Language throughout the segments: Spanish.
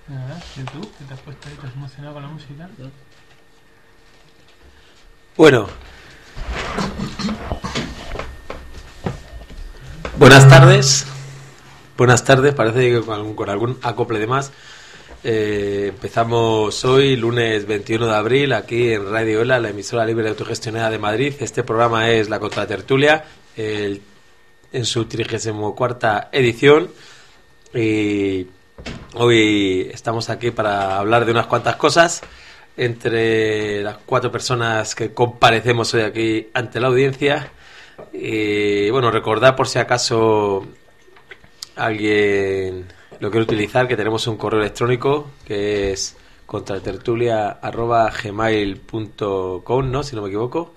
Nada, YouTube, que te has puesto ahí, te has emocionado con la música. Bueno. Buenas tardes. Buenas tardes, parece que con algún acople de más. Empezamos hoy, lunes 21 de abril, aquí en Radio Ela, la emisora libre de autogestionada de Madrid. Este programa es la Contratertulia, en su 34ª edición. Y hoy estamos aquí para hablar de unas cuantas cosas. Entre las 4 personas que comparecemos hoy aquí ante la audiencia. Y bueno, recordar por si acaso alguien lo quiere utilizar, que tenemos un correo electrónico que es contratertulia@gmail.com, ¿no? Si no me equivoco.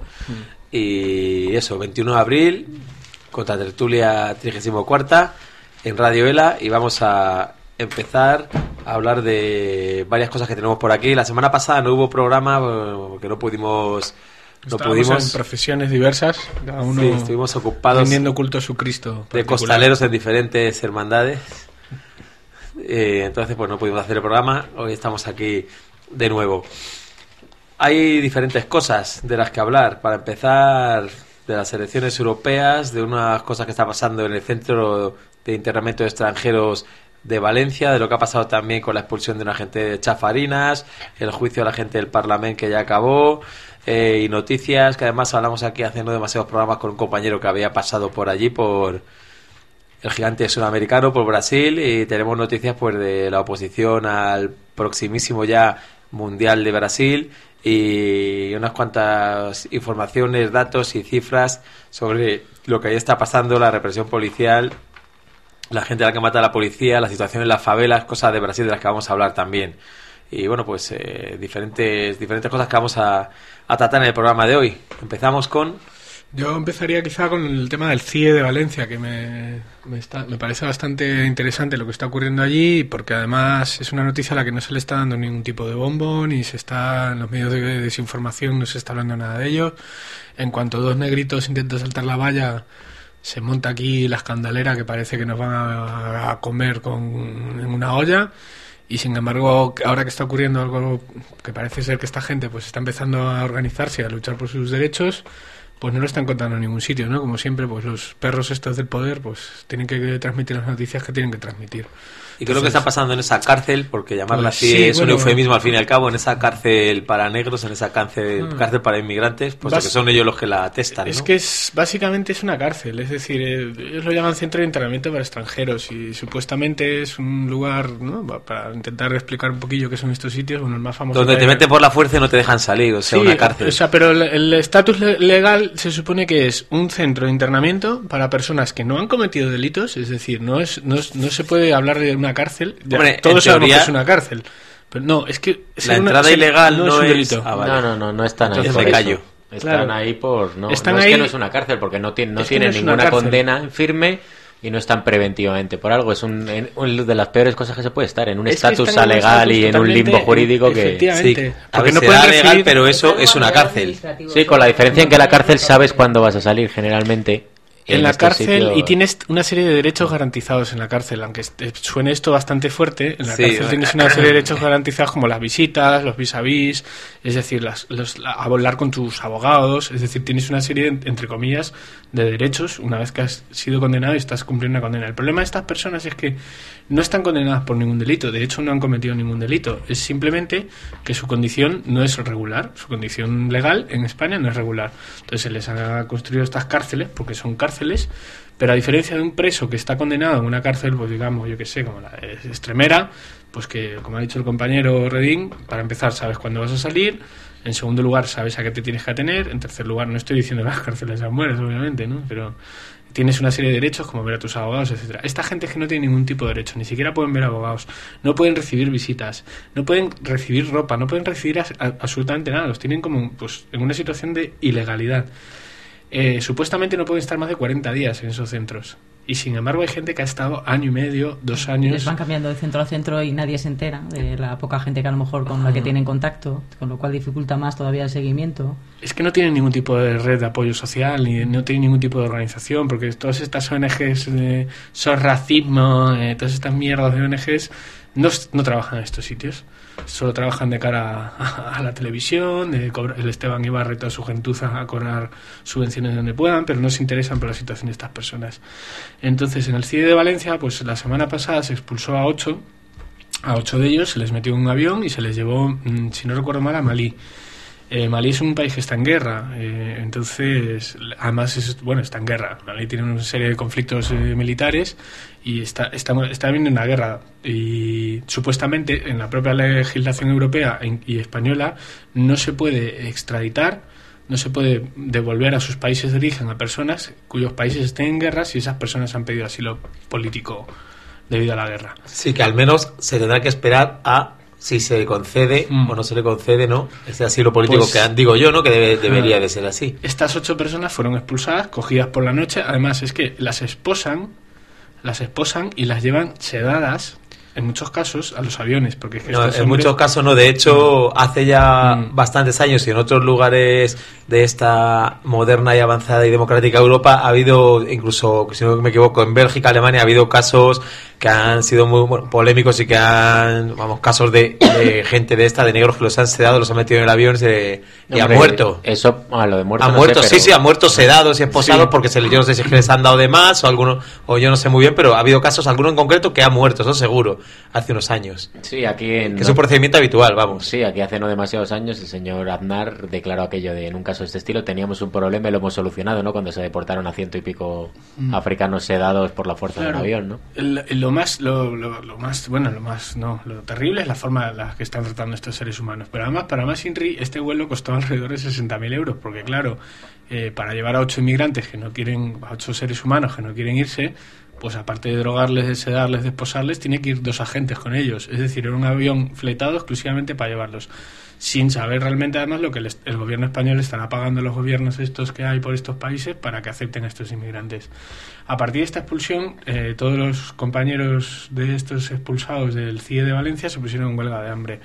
Y eso, 21 de abril, Contratertulia 34ª en Radio Ela, y vamos a empezar a hablar de varias cosas que tenemos por aquí. La semana pasada no hubo programa porque no pudimos en profesiones diversas, cada uno sí, estuvimos ocupados rindiendo culto a su Cristo particular. De costaleros en diferentes hermandades. Entonces pues no pudimos hacer el programa. Hoy estamos aquí de nuevo. Hay diferentes cosas de las que hablar. Para empezar, de las elecciones europeas, de unas cosas que está pasando en el centro de internamiento de extranjeros de Valencia, de lo que ha pasado también con la expulsión de un agente de Chafarinas, el juicio a la gente del Parlamento que ya acabó, y noticias que además hablamos aquí haciendo demasiados programas con un compañero que había pasado por allí, por el gigante sudamericano, por Brasil, y tenemos noticias pues de la oposición al proximísimo ya Mundial de Brasil, y unas cuantas informaciones, datos y cifras sobre lo que ahí está pasando, la represión policial, la gente a la que mata a la policía, la situación en las favelas, cosas de Brasil de las que vamos a hablar también. Y bueno, pues diferentes cosas que vamos a tratar en el programa de hoy. Empezamos con... Yo empezaría quizá con el tema del CIE de Valencia, que me parece bastante interesante lo que está ocurriendo allí, porque además es una noticia a la que no se le está dando ningún tipo de bombo, ni se está en los medios de desinformación, no se está hablando nada de ello. En cuanto 2 negritos intentan saltar la valla, se monta aquí la escandalera que parece que nos van a comer en una olla. Y sin embargo, ahora que está ocurriendo algo que parece ser que esta gente pues está empezando a organizarse y a luchar por sus derechos, pues no lo están contando en ningún sitio, ¿no? Como siempre, pues los perros estos del poder pues tienen que transmitir las noticias que tienen que transmitir. ¿Y qué es lo que está pasando en esa cárcel? Porque llamarla pues, así sí, es un eufemismo al fin y al cabo, en esa cárcel para negros, en esa cárcel para inmigrantes, pues que son ellos los que la atestan, ¿no? Es que básicamente es una cárcel, es decir, ellos lo llaman centro de internamiento para extranjeros y supuestamente es un lugar, ¿no? Para intentar explicar un poquillo qué son estos sitios, uno el más famoso. Donde te meten por la fuerza y no te dejan salir, o sea, sí, una cárcel. O sea, pero el estatus legal se supone que es un centro de internamiento para personas que no han cometido delitos, es decir, no se puede hablar de una cárcel. Hombre, todos sabemos que es una cárcel, pero no, es que la entrada ilegal no es un delito. Vale. No están ahí. Me callo. Están ahí por no están es ahí, que no es una cárcel porque no tienen es ninguna condena en firme y no están preventivamente por algo. Es un de las peores cosas que se puede estar en un estatus legal y en un limbo jurídico que sí, porque no puede legal, pero eso es una cárcel. Sí, con la diferencia en que la cárcel sabes cuándo vas a salir generalmente. En la cárcel, y tienes una serie de derechos garantizados en la cárcel, aunque suene esto bastante fuerte, en la cárcel tienes una serie de derechos garantizados como las visitas, los vis-a-vis, es decir, hablar con tus abogados, es decir, tienes una serie, entre comillas, de derechos una vez que has sido condenado y estás cumpliendo una condena. El problema de estas personas es que no están condenadas por ningún delito, de hecho no han cometido ningún delito, es simplemente que su condición no es regular, su condición legal en España no es regular. Entonces se les han construido estas cárceles, porque son cárceles, pero a diferencia de un preso que está condenado en una cárcel, pues digamos, yo que sé, como la de Extremera, pues que, como ha dicho el compañero Redín, para empezar sabes cuándo vas a salir, en segundo lugar sabes a qué te tienes que atener, en tercer lugar, no estoy diciendo que las cárceles sean buenas, obviamente, ¿no? Pero tienes una serie de derechos como ver a tus abogados, etcétera. Esta gente es que no tiene ningún tipo de derecho, ni siquiera pueden ver abogados, no pueden recibir visitas, no pueden recibir ropa, no pueden recibir absolutamente nada, los tienen como pues en una situación de ilegalidad. Supuestamente no pueden estar más de 40 días en esos centros. Y sin embargo hay gente que ha estado año y medio, 2 años... Les van cambiando de centro a centro y nadie se entera de la poca gente que a lo mejor con la que tienen contacto, con lo cual dificulta más todavía el seguimiento. Es que no tienen ningún tipo de red de apoyo social, ni no tienen ningún tipo de organización, porque todas estas ONGs son racismo, todas estas mierdas de ONGs no trabajan en estos sitios. Solo trabajan de cara a la televisión, el Esteban Ibarra y toda su gentuza a cobrar subvenciones donde puedan, pero no se interesan por la situación de estas personas. Entonces, en el CIE de Valencia, pues la semana pasada se expulsó a 8 de ellos, se les metió en un avión y se les llevó, si no recuerdo mal, a Malí. Malí es un país que está en guerra, entonces, además, está en guerra. Malí tiene una serie de conflictos militares y está habiendo una guerra. Y supuestamente, en la propia legislación europea y española, no se puede extraditar, no se puede devolver a sus países de origen a personas cuyos países estén en guerra si esas personas han pedido asilo político debido a la guerra. Sí, que al menos se tendrá que esperar a si se le concede o no se le concede, ¿no? Ese asilo político pues, que digo yo, ¿no? Que debería de ser así. Estas 8 personas fueron expulsadas, cogidas por la noche. Además, es que las esposan y las llevan sedadas, en muchos casos, a los aviones. Porque es que en muchos casos no. De hecho, hace ya bastantes años y en otros lugares de esta moderna y avanzada y democrática Europa ha habido, incluso, si no me equivoco, en Bélgica, Alemania, ha habido casos que han sido muy polémicos y que casos de gente de negros que los han sedado, los han metido en el avión y han muerto. Eso, lo de muerto. Han muerto, sé, sí, han muerto sedados y esposados porque yo no sé si les han dado de más o yo no sé muy bien, pero ha habido casos, alguno en concreto, que ha muerto, eso seguro, hace unos años. Sí, aquí que es un procedimiento habitual, vamos. Sí, aquí hace no demasiados años el señor Aznar declaró aquello de en un caso de este estilo teníamos un problema y lo hemos solucionado, ¿no? Cuando se deportaron a 100 y pico africanos sedados por la fuerza del avión, ¿no? Lo terrible es la forma en la que están tratando estos seres humanos. Pero además, para más Inri, este vuelo costó alrededor de 60.000 euros, porque claro, para llevar a 8 inmigrantes que no quieren, a 8 seres humanos que no quieren irse, pues aparte de drogarles, de sedarles, de esposarles, tiene que ir 2 agentes con ellos. Es decir, era un avión fletado exclusivamente para llevarlos, sin saber realmente además lo que el gobierno español estará pagando a los gobiernos estos que hay por estos países para que acepten a estos inmigrantes. A partir de esta expulsión, todos los compañeros de estos expulsados del CIE de Valencia se pusieron en huelga de hambre.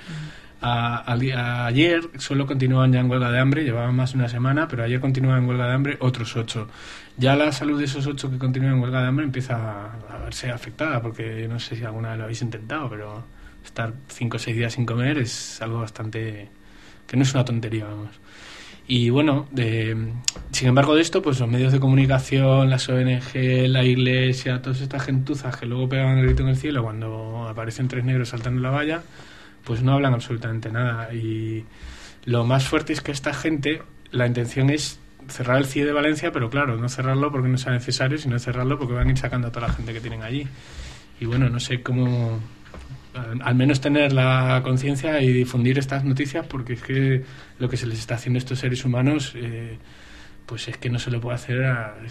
Ayer solo continuaban ya en huelga de hambre, llevaban más de una semana, pero ayer continuaban en huelga de hambre otros 8. Ya la salud de esos 8 que continúan en huelga de hambre empieza a verse afectada, porque no sé si alguna vez lo habéis intentado, pero estar 5 o 6 días sin comer es algo bastante... que no es una tontería, vamos. Y bueno, sin embargo de esto, pues los medios de comunicación, las ONG, la iglesia, todas estas gentuzas que luego pegan el grito en el cielo cuando aparecen 3 negros saltando la valla, pues no hablan absolutamente nada. Y lo más fuerte es que esta gente, la intención es cerrar el CIE de Valencia, pero claro, no cerrarlo porque no sea necesario, sino cerrarlo porque van a ir sacando a toda la gente que tienen allí. Y bueno, no sé cómo... al menos tener la conciencia y difundir estas noticias, porque es que lo que se les está haciendo a estos seres humanos pues es que no se lo puede hacer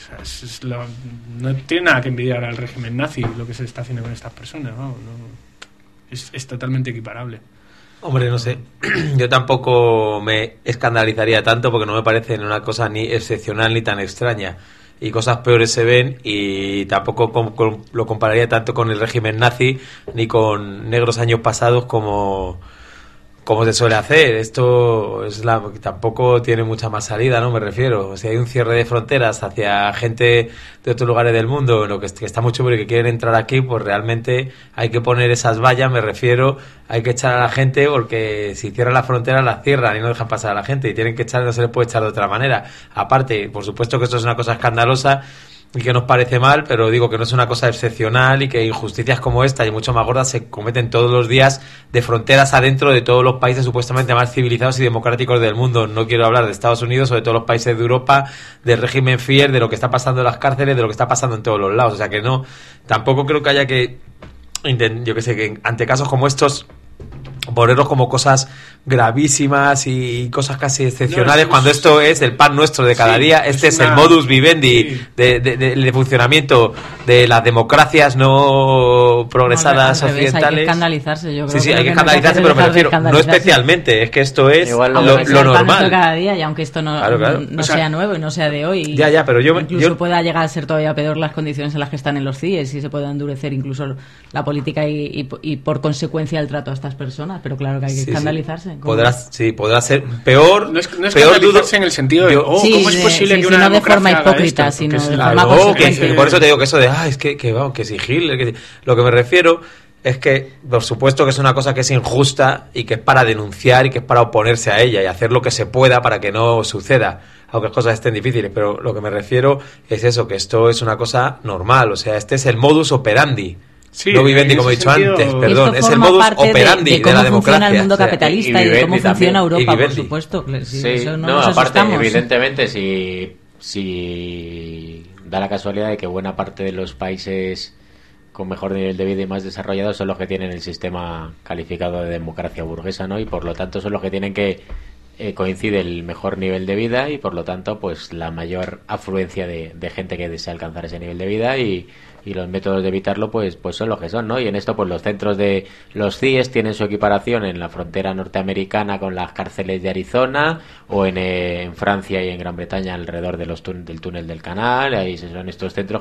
no tiene nada que envidiar al régimen nazi lo que se está haciendo con estas personas, ¿no? Es totalmente equiparable. Hombre, no sé, yo tampoco me escandalizaría tanto porque no me parece una cosa ni excepcional ni tan extraña. Y cosas peores se ven, y tampoco lo compararía tanto con el régimen nazi ni con negros años pasados como se suele hacer. Esto tampoco tiene mucha más salida, ¿no? Me refiero. Si hay un cierre de fronteras hacia gente de otros lugares del mundo, lo que está muy chévere, que quieren entrar aquí, pues realmente hay que poner esas vallas, me refiero. Hay que echar a la gente, porque si cierran las fronteras las cierran y no dejan pasar a la gente, y tienen que echar, no se les puede echar de otra manera. Aparte, por supuesto que esto es una cosa escandalosa y que nos parece mal, pero digo que no es una cosa excepcional, y que injusticias como esta y mucho más gordas se cometen todos los días de fronteras adentro de todos los países supuestamente más civilizados y democráticos del mundo. No quiero hablar de Estados Unidos o de todos los países de Europa, del régimen FIER, de lo que está pasando en las cárceles, de lo que está pasando en todos los lados. O sea que no, tampoco creo que haya que, yo que sé, que ante casos como estos ponerlos como cosas gravísimas y cosas casi excepcionales, cuando esto es el pan nuestro de cada día. Este es el modus vivendi de funcionamiento de las democracias no progresadas occidentales. Hay que escandalizarse, yo creo. Sí, hay que escandalizarse, pero me refiero, no especialmente, es que esto es lo normal. De cada día, y aunque esto no sea nuevo y no sea de hoy, pero incluso pueda llegar a ser todavía peor las condiciones en las que están en los CIES y se pueda endurecer incluso la política y por consecuencia el trato a estas personas, pero claro que hay que escandalizarse. Podrá ser peor. No es escandalizarse en el sentido de ¿cómo es posible que una no de forma hipócrita, sino de forma consecuente? Por eso te digo que eso de es que si Hitler, lo que me refiero es que, por supuesto, que es una cosa que es injusta y que es para denunciar y que es para oponerse a ella y hacer lo que se pueda para que no suceda, aunque las cosas estén difíciles. Pero lo que me refiero es eso, que esto es una cosa normal. O sea, este es el modus operandi. Sí, no vivendi, como he dicho antes, perdón. Es el modus operandi de la democracia. Cómo funciona el mundo capitalista y cómo funciona Europa, por supuesto. Aparte, evidentemente, si da la casualidad de que buena parte de los países con mejor nivel de vida y más desarrollados son los que tienen el sistema calificado de democracia burguesa, ¿no? Y por lo tanto son los que tienen que coincide el mejor nivel de vida y por lo tanto pues la mayor afluencia de gente que desea alcanzar ese nivel de vida y los métodos de evitarlo pues son los que son, ¿no? Y en esto pues los centros de los CIES tienen su equiparación en la frontera norteamericana con las cárceles de Arizona o en Francia y en Gran Bretaña alrededor de del túnel del canal. Ahí son estos centros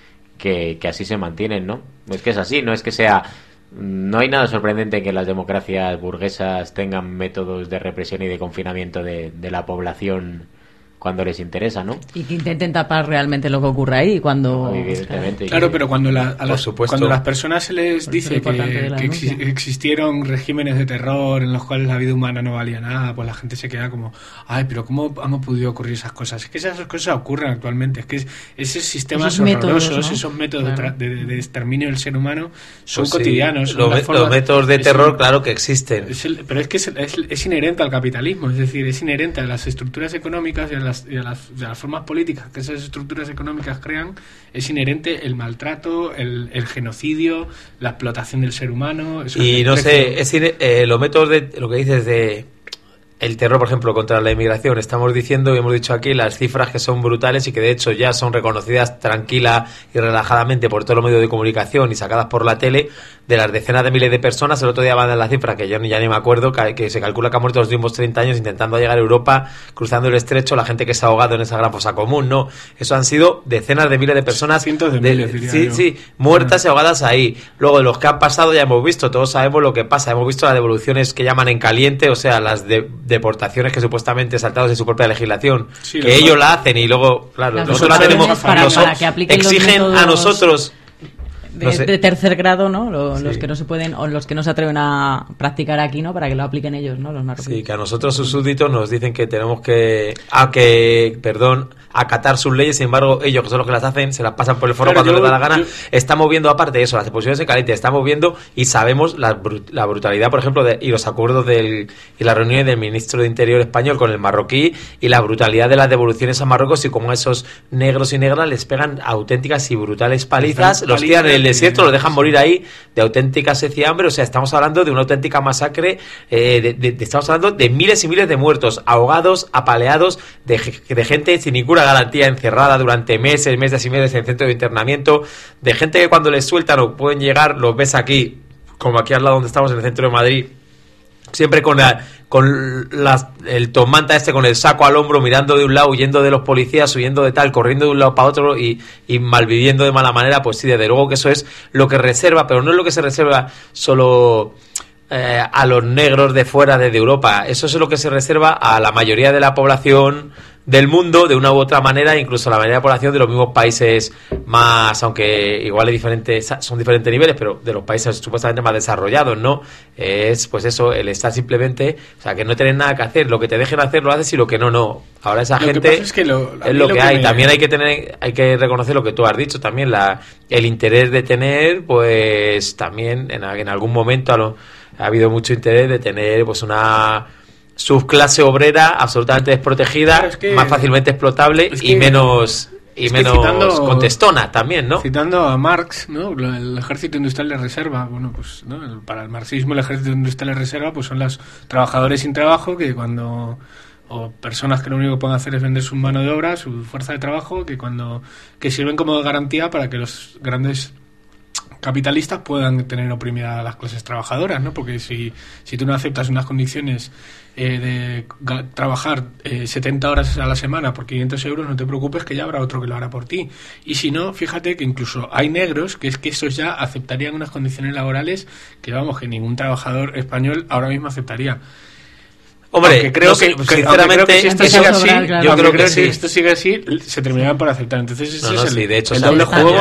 que así se mantienen, ¿no? Es que es así, no es que sea... No hay nada sorprendente en que las democracias burguesas tengan métodos de represión y de confinamiento de la población cuando les interesa, ¿no? Y que intenten tapar realmente lo que ocurre ahí cuando... Evidentemente. Claro, pero cuando las personas se les dice que existieron regímenes de terror en los cuales la vida humana no valía nada, pues la gente se queda como, pero ¿cómo han podido ocurrir esas cosas? Es que esas cosas ocurren actualmente, es que esos sistemas horrorosos, esos métodos de exterminio del ser humano son cotidianos. Los métodos de terror, claro que existen. Pero es que es inherente al capitalismo, es decir, es inherente a las estructuras económicas y a las formas políticas que esas estructuras económicas crean. Es inherente el maltrato, el genocidio, la explotación del ser humano. Y no sé, los métodos de lo que dices de el terror, por ejemplo, contra la inmigración, estamos diciendo y hemos dicho aquí las cifras que son brutales y que de hecho ya son reconocidas tranquila y relajadamente por todos los medios de comunicación y sacadas por la tele, de las decenas de miles de personas. El otro día van a la cifra que yo ya ni me acuerdo, que se calcula que ha muerto los últimos 30 años intentando llegar a Europa, cruzando el estrecho, la gente que se ha ahogado en esa gran fosa común. No, eso han sido decenas de miles de personas, cientos de miles, diría yo. Muertas y ahogadas ahí. Luego de los que han pasado ya hemos visto, todos sabemos lo que pasa, hemos visto las devoluciones que llaman en caliente, o sea, las deportaciones que supuestamente saltados de su propia legislación, que ellos la hacen y luego, claro, nosotros la tenemos para que apliquen exigen a nosotros de tercer grado, ¿no? Los que no se pueden o los que no se atreven a practicar aquí, ¿no? Para que lo apliquen ellos, ¿no? Los marroquíes. Sí, que a nosotros sus súbditos nos dicen que tenemos que acatar sus leyes, sin embargo ellos, que son los que las hacen, se las pasan por el foro cuando les da la gana. Estamos viendo, aparte de eso, las expulsiones en caliente, estamos viendo y sabemos la brutalidad, por ejemplo, y los acuerdos y la reunión del ministro de Interior español con el marroquí y la brutalidad de las devoluciones a Marruecos y cómo a esos negros y negras les pegan auténticas y brutales palizas, los tiran en el desierto, los dejan morir ahí de auténtica sed y hambre. O sea, estamos hablando de una auténtica masacre, estamos hablando de miles y miles de muertos, ahogados, apaleados, de gente sin ninguna garantía, encerrada durante meses y meses en centros de internamiento, de gente que cuando les sueltan o pueden llegar, los ves aquí, como aquí al lado donde estamos en el centro de Madrid, siempre con el tomanta con el saco al hombro, mirando de un lado, huyendo de los policías, huyendo de tal, corriendo de un lado para otro y malviviendo de mala manera. Pues sí, desde luego que eso es lo que reserva, pero no es lo que se reserva solo a los negros de fuera de Europa. Eso es lo que se reserva a la mayoría de la población del mundo, de una u otra manera, incluso la mayoría de la población de los mismos países más, aunque igual son diferentes niveles, pero de los países supuestamente más desarrollados, ¿no? Es pues eso, el estar simplemente, o sea, que no tienen nada que hacer, lo que te dejen hacer lo haces y lo que no. Ahora esa gente es lo que hay. También hay que reconocer lo que tú has dicho, también el interés de tener, pues también en algún momento ha habido mucho interés de tener pues una subclase obrera absolutamente desprotegida, más fácilmente explotable y menos y menos contestona también, ¿no? Citando a Marx, ¿no? El ejército industrial de reserva, bueno, pues, ¿no? Para el marxismo el ejército industrial de reserva pues son los trabajadores sin trabajo o personas que lo único que pueden hacer es vender su mano de obra, su fuerza de trabajo, que sirven como garantía para que los grandes capitalistas puedan tener oprimida a las clases trabajadoras, ¿no? Porque si tú no aceptas unas condiciones de trabajar 70 horas a la semana por 500 euros, no te preocupes, que ya habrá otro que lo hará por ti. Y si no, fíjate que incluso hay negros que esos ya aceptarían unas condiciones laborales que, vamos, que ningún trabajador español ahora mismo aceptaría. Hombre, creo que sinceramente si esto sigue así, yo creo que si esto sigue así, se terminarán por aceptar. Entonces ese es de hecho, el doble juego.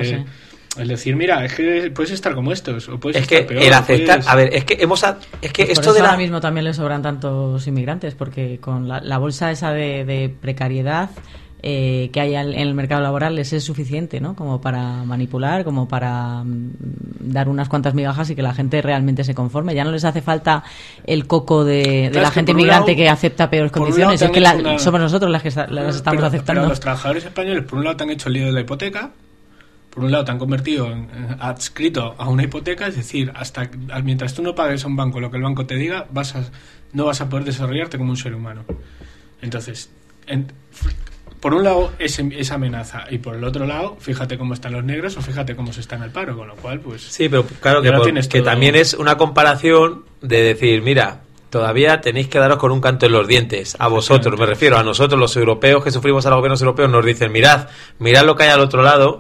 El decir, mira, es que puedes estar como estos, o puedes estar peor. El aceptar, a ver, es que pues esto de ahora mismo también le sobran tantos inmigrantes, porque con la bolsa esa de precariedad que hay en el mercado laboral les es suficiente, ¿no? Como para manipular, como para dar unas cuantas migajas y que la gente realmente se conforme. Ya no les hace falta el coco de la gente inmigrante que acepta peores condiciones. Es que somos nosotros las que las estamos aceptando. Pero los trabajadores españoles, por un lado, te han hecho el lío de la hipoteca. Por un lado, te han convertido en adscrito a una hipoteca, es decir, mientras tú no pagues a un banco lo que el banco te diga, no vas a poder desarrollarte como un ser humano. Entonces, por un lado, esa amenaza, y por el otro lado, fíjate cómo están los negros o fíjate cómo se está en el paro, con lo cual, pues... Sí, pero claro que también es una comparación de decir, mira, todavía tenéis que daros con un canto en los dientes. A vosotros, me refiero a nosotros, los europeos que sufrimos a los gobiernos europeos, nos dicen, mirad lo que hay al otro lado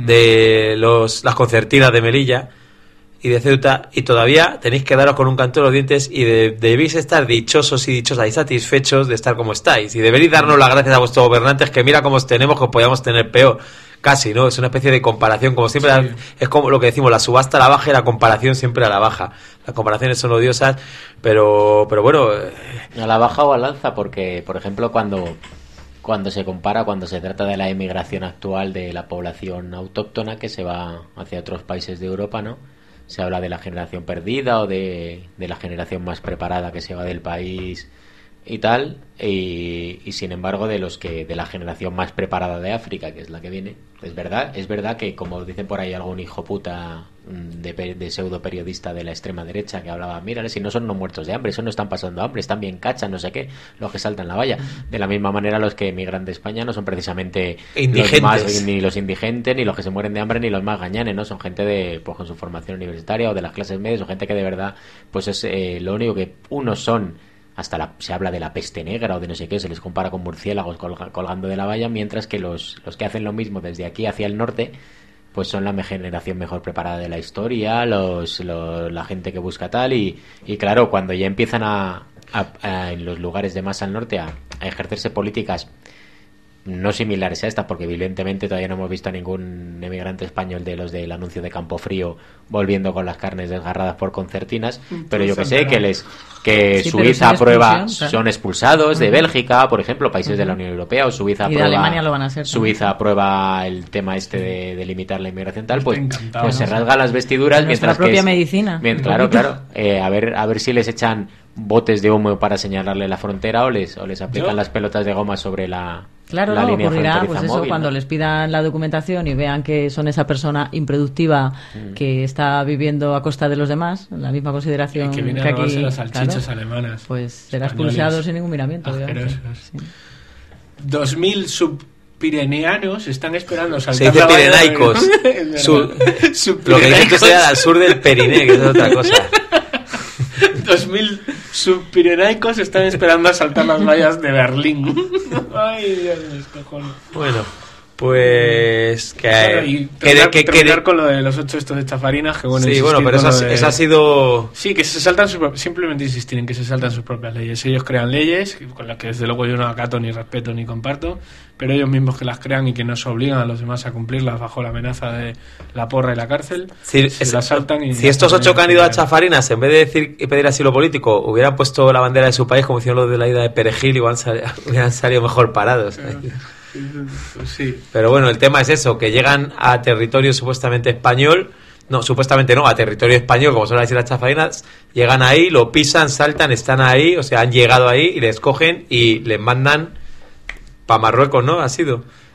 de las concertinas de Melilla y de Ceuta, y todavía tenéis que daros con un canto en los dientes y debéis estar dichosos y dichosas y satisfechos de estar como estáis, y deberéis darnos las gracias a vuestros gobernantes, que mira cómo os tenemos, que os podíamos tener peor. Casi, ¿no? Es una especie de comparación, como siempre, sí. Es como lo que decimos, la subasta a la baja y la comparación siempre a la baja. Las comparaciones son odiosas, pero bueno... A la baja o al alza, porque, por ejemplo, cuando se compara, cuando se trata de la emigración actual de la población autóctona que se va hacia otros países de Europa, ¿no? Se habla de la generación perdida o de la generación más preparada que se va del país y tal, y sin embargo de la generación más preparada de África, que es la que viene. Es verdad que, como dicen por ahí algún hijo puta de pseudo periodista de la extrema derecha que hablaba, mírale, si no son no muertos de hambre, eso no están pasando hambre, están bien cachas, no sé qué, los que saltan la valla. De la misma manera, los que emigran de España no son precisamente ni los indigentes, ni los que se mueren de hambre, ni los más gañanes, ¿no? Son gente pues con su formación universitaria o de las clases medias, o gente que de verdad pues es lo único que unos son. Se habla de la peste negra o de no sé qué, se les compara con murciélagos colgando de la valla, mientras que los que hacen lo mismo desde aquí hacia el norte pues son la generación mejor preparada de la historia, la gente que busca tal, y claro, cuando ya empiezan en los lugares de más al norte a ejercerse políticas no similares a estas, porque evidentemente todavía no hemos visto a ningún emigrante español de los del anuncio de Campofrío volviendo con las carnes desgarradas por concertinas, pero yo que sé, que Suiza aprueba, son expulsados de Bélgica, por ejemplo, países de la Unión Europea, o Suiza aprueba, de Alemania lo van a hacer, Suiza aprueba el tema de limitar la inmigración tal, pues se rasga las vestiduras mientras propia medicina. Claro, a ver si les echan botes de humo para señalarle la frontera o les aplican las pelotas de goma sobre la línea ocurrirá, pues eso, móvil, cuando les pidan la documentación y vean que son esa persona improductiva que está viviendo a costa de los demás, la misma consideración que viene a robarse las salchichas alemanas, pues será expulsado sin ningún miramiento. 2000 subpirineanos están esperando saltar. Se dice pirenaicos. Lo que dice que sea al sur del Periné, que es otra cosa. 2000 subpirenaicos están esperando a saltar las vallas de Berlín. Ay, Dios mío, cojones. Bueno, pues terminar con lo de los 8 estos de Chafarinas, que bueno. Sí, bueno, pero eso ha sido... Sí, que se saltan simplemente insistir en que se saltan sus propias leyes. Ellos crean leyes con las que desde luego yo no acato ni respeto ni comparto, pero ellos mismos que las crean y que nos obligan a los demás a cumplirlas bajo la amenaza de la porra y la cárcel, las saltan. Y si estos 8 que han ido a Chafarinas, en vez de decir y pedir asilo político, hubieran puesto la bandera de su país, como hicieron los de la ida de Perejil, igual hubieran salido mejor parados. Sí. Pero bueno, el tema es eso, que llegan a territorio supuestamente español, a territorio español, como son las Islas Chafarinas, llegan ahí, lo pisan, saltan, están ahí, o sea, han llegado ahí y les cogen y les mandan para Marruecos, ¿no? Ha sido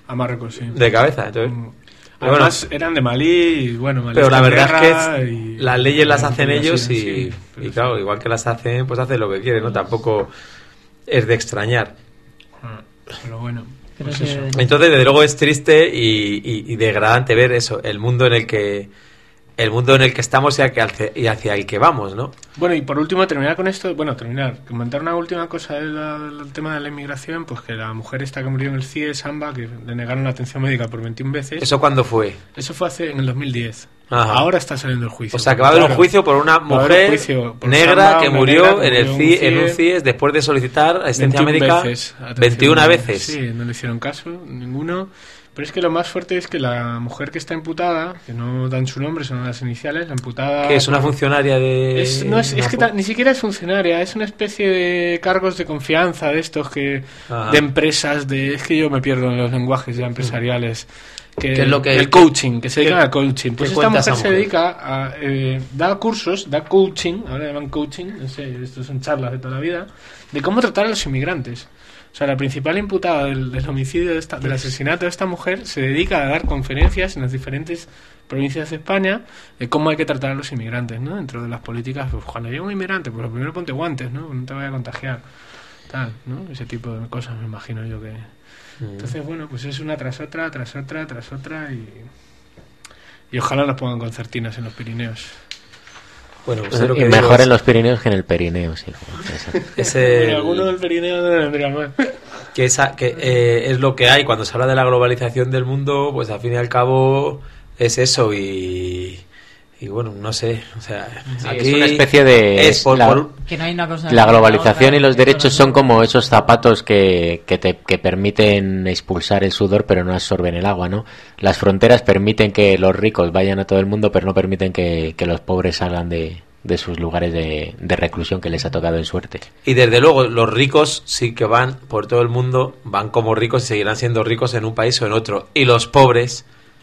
A Marruecos, sí. De cabeza, entonces... Además eran de Malí y bueno, Malí pero la verdad es que y... las leyes las hacen ellos sí, y claro, igual que las hacen, pues hacen lo que quieren, ¿no? Tampoco es de extrañar. Pero bueno, pues eso. Entonces, desde luego es triste y degradante ver eso, el mundo en el que estamos y hacia el que vamos, ¿no? Bueno, y por último, comentar una última cosa del tema de la inmigración, pues que la mujer esta que murió en el CIE, Samba, que le negaron la atención médica por 21 veces. ¿Eso cuándo fue? Eso fue en el 2010. Ajá. Ahora está saliendo el juicio. O sea, que va a haber un juicio por una mujer negra Samba, que murió en un CIE después de solicitar asistencia médica 21 veces. Sí, no le hicieron caso, ninguno. Pero es que lo más fuerte es que la mujer que está imputada, que no dan su nombre, son las iniciales, la imputada... ¿Qué es una funcionaria de...? Es que ni siquiera es funcionaria, es una especie de cargos de confianza de estos que... Ajá. De empresas, es que yo me pierdo en los lenguajes ya empresariales. ¿Qué es lo que, el coaching, que se dedican al coaching. Pues esta mujer se dedica a... da cursos, da coaching, ahora llaman coaching, no sé, estos son charlas de toda la vida, de cómo tratar a los inmigrantes. O sea, la principal imputada del homicidio del asesinato de esta mujer se dedica a dar conferencias en las diferentes provincias de España de cómo hay que tratar a los inmigrantes, ¿no? Dentro de las políticas, pues cuando llega un inmigrante, pues lo primero ponte guantes, ¿no? No te vaya a contagiar, tal, ¿no? Ese tipo de cosas me imagino yo que... Entonces, bueno, pues es una tras otra y ojalá nos pongan concertinas en los Pirineos. Bueno, pues y mejor en los Pirineos que en el Perineo, sí. Pero alguno del Pirineo no vendría mal. Que es lo que hay cuando se habla de la globalización del mundo, pues al fin y al cabo es eso y bueno, no sé, o sea, sí, aquí es una especie de que no hay una cosa la globalización y los derechos son como esos zapatos que permiten expulsar el sudor pero no absorben el agua, ¿no? Las fronteras permiten que los ricos vayan a todo el mundo pero no permiten que los pobres salgan de sus lugares de reclusión que les ha tocado en suerte. Y desde luego los ricos sí que van por todo el mundo, van como ricos y seguirán siendo ricos en un país o en otro, y los pobres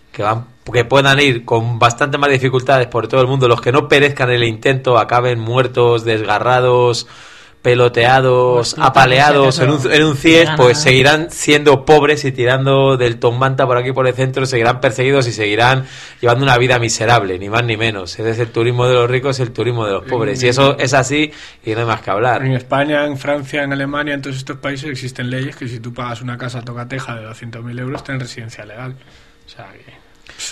que puedan ir con bastante más dificultades por todo el mundo, los que no perezcan en el intento, acaben muertos, desgarrados, peloteados, apaleados en un CIES, pues seguirán siendo pobres y tirando del Tommanta por aquí por el centro, seguirán perseguidos y seguirán llevando una vida miserable, ni más ni menos. Es el turismo de los ricos y el turismo de los pobres, y eso es así y no hay más que hablar. En España, en Francia, en Alemania, en todos estos países existen leyes que si tú pagas una casa tocateja de 200.000 euros tienes residencia legal. O sea que...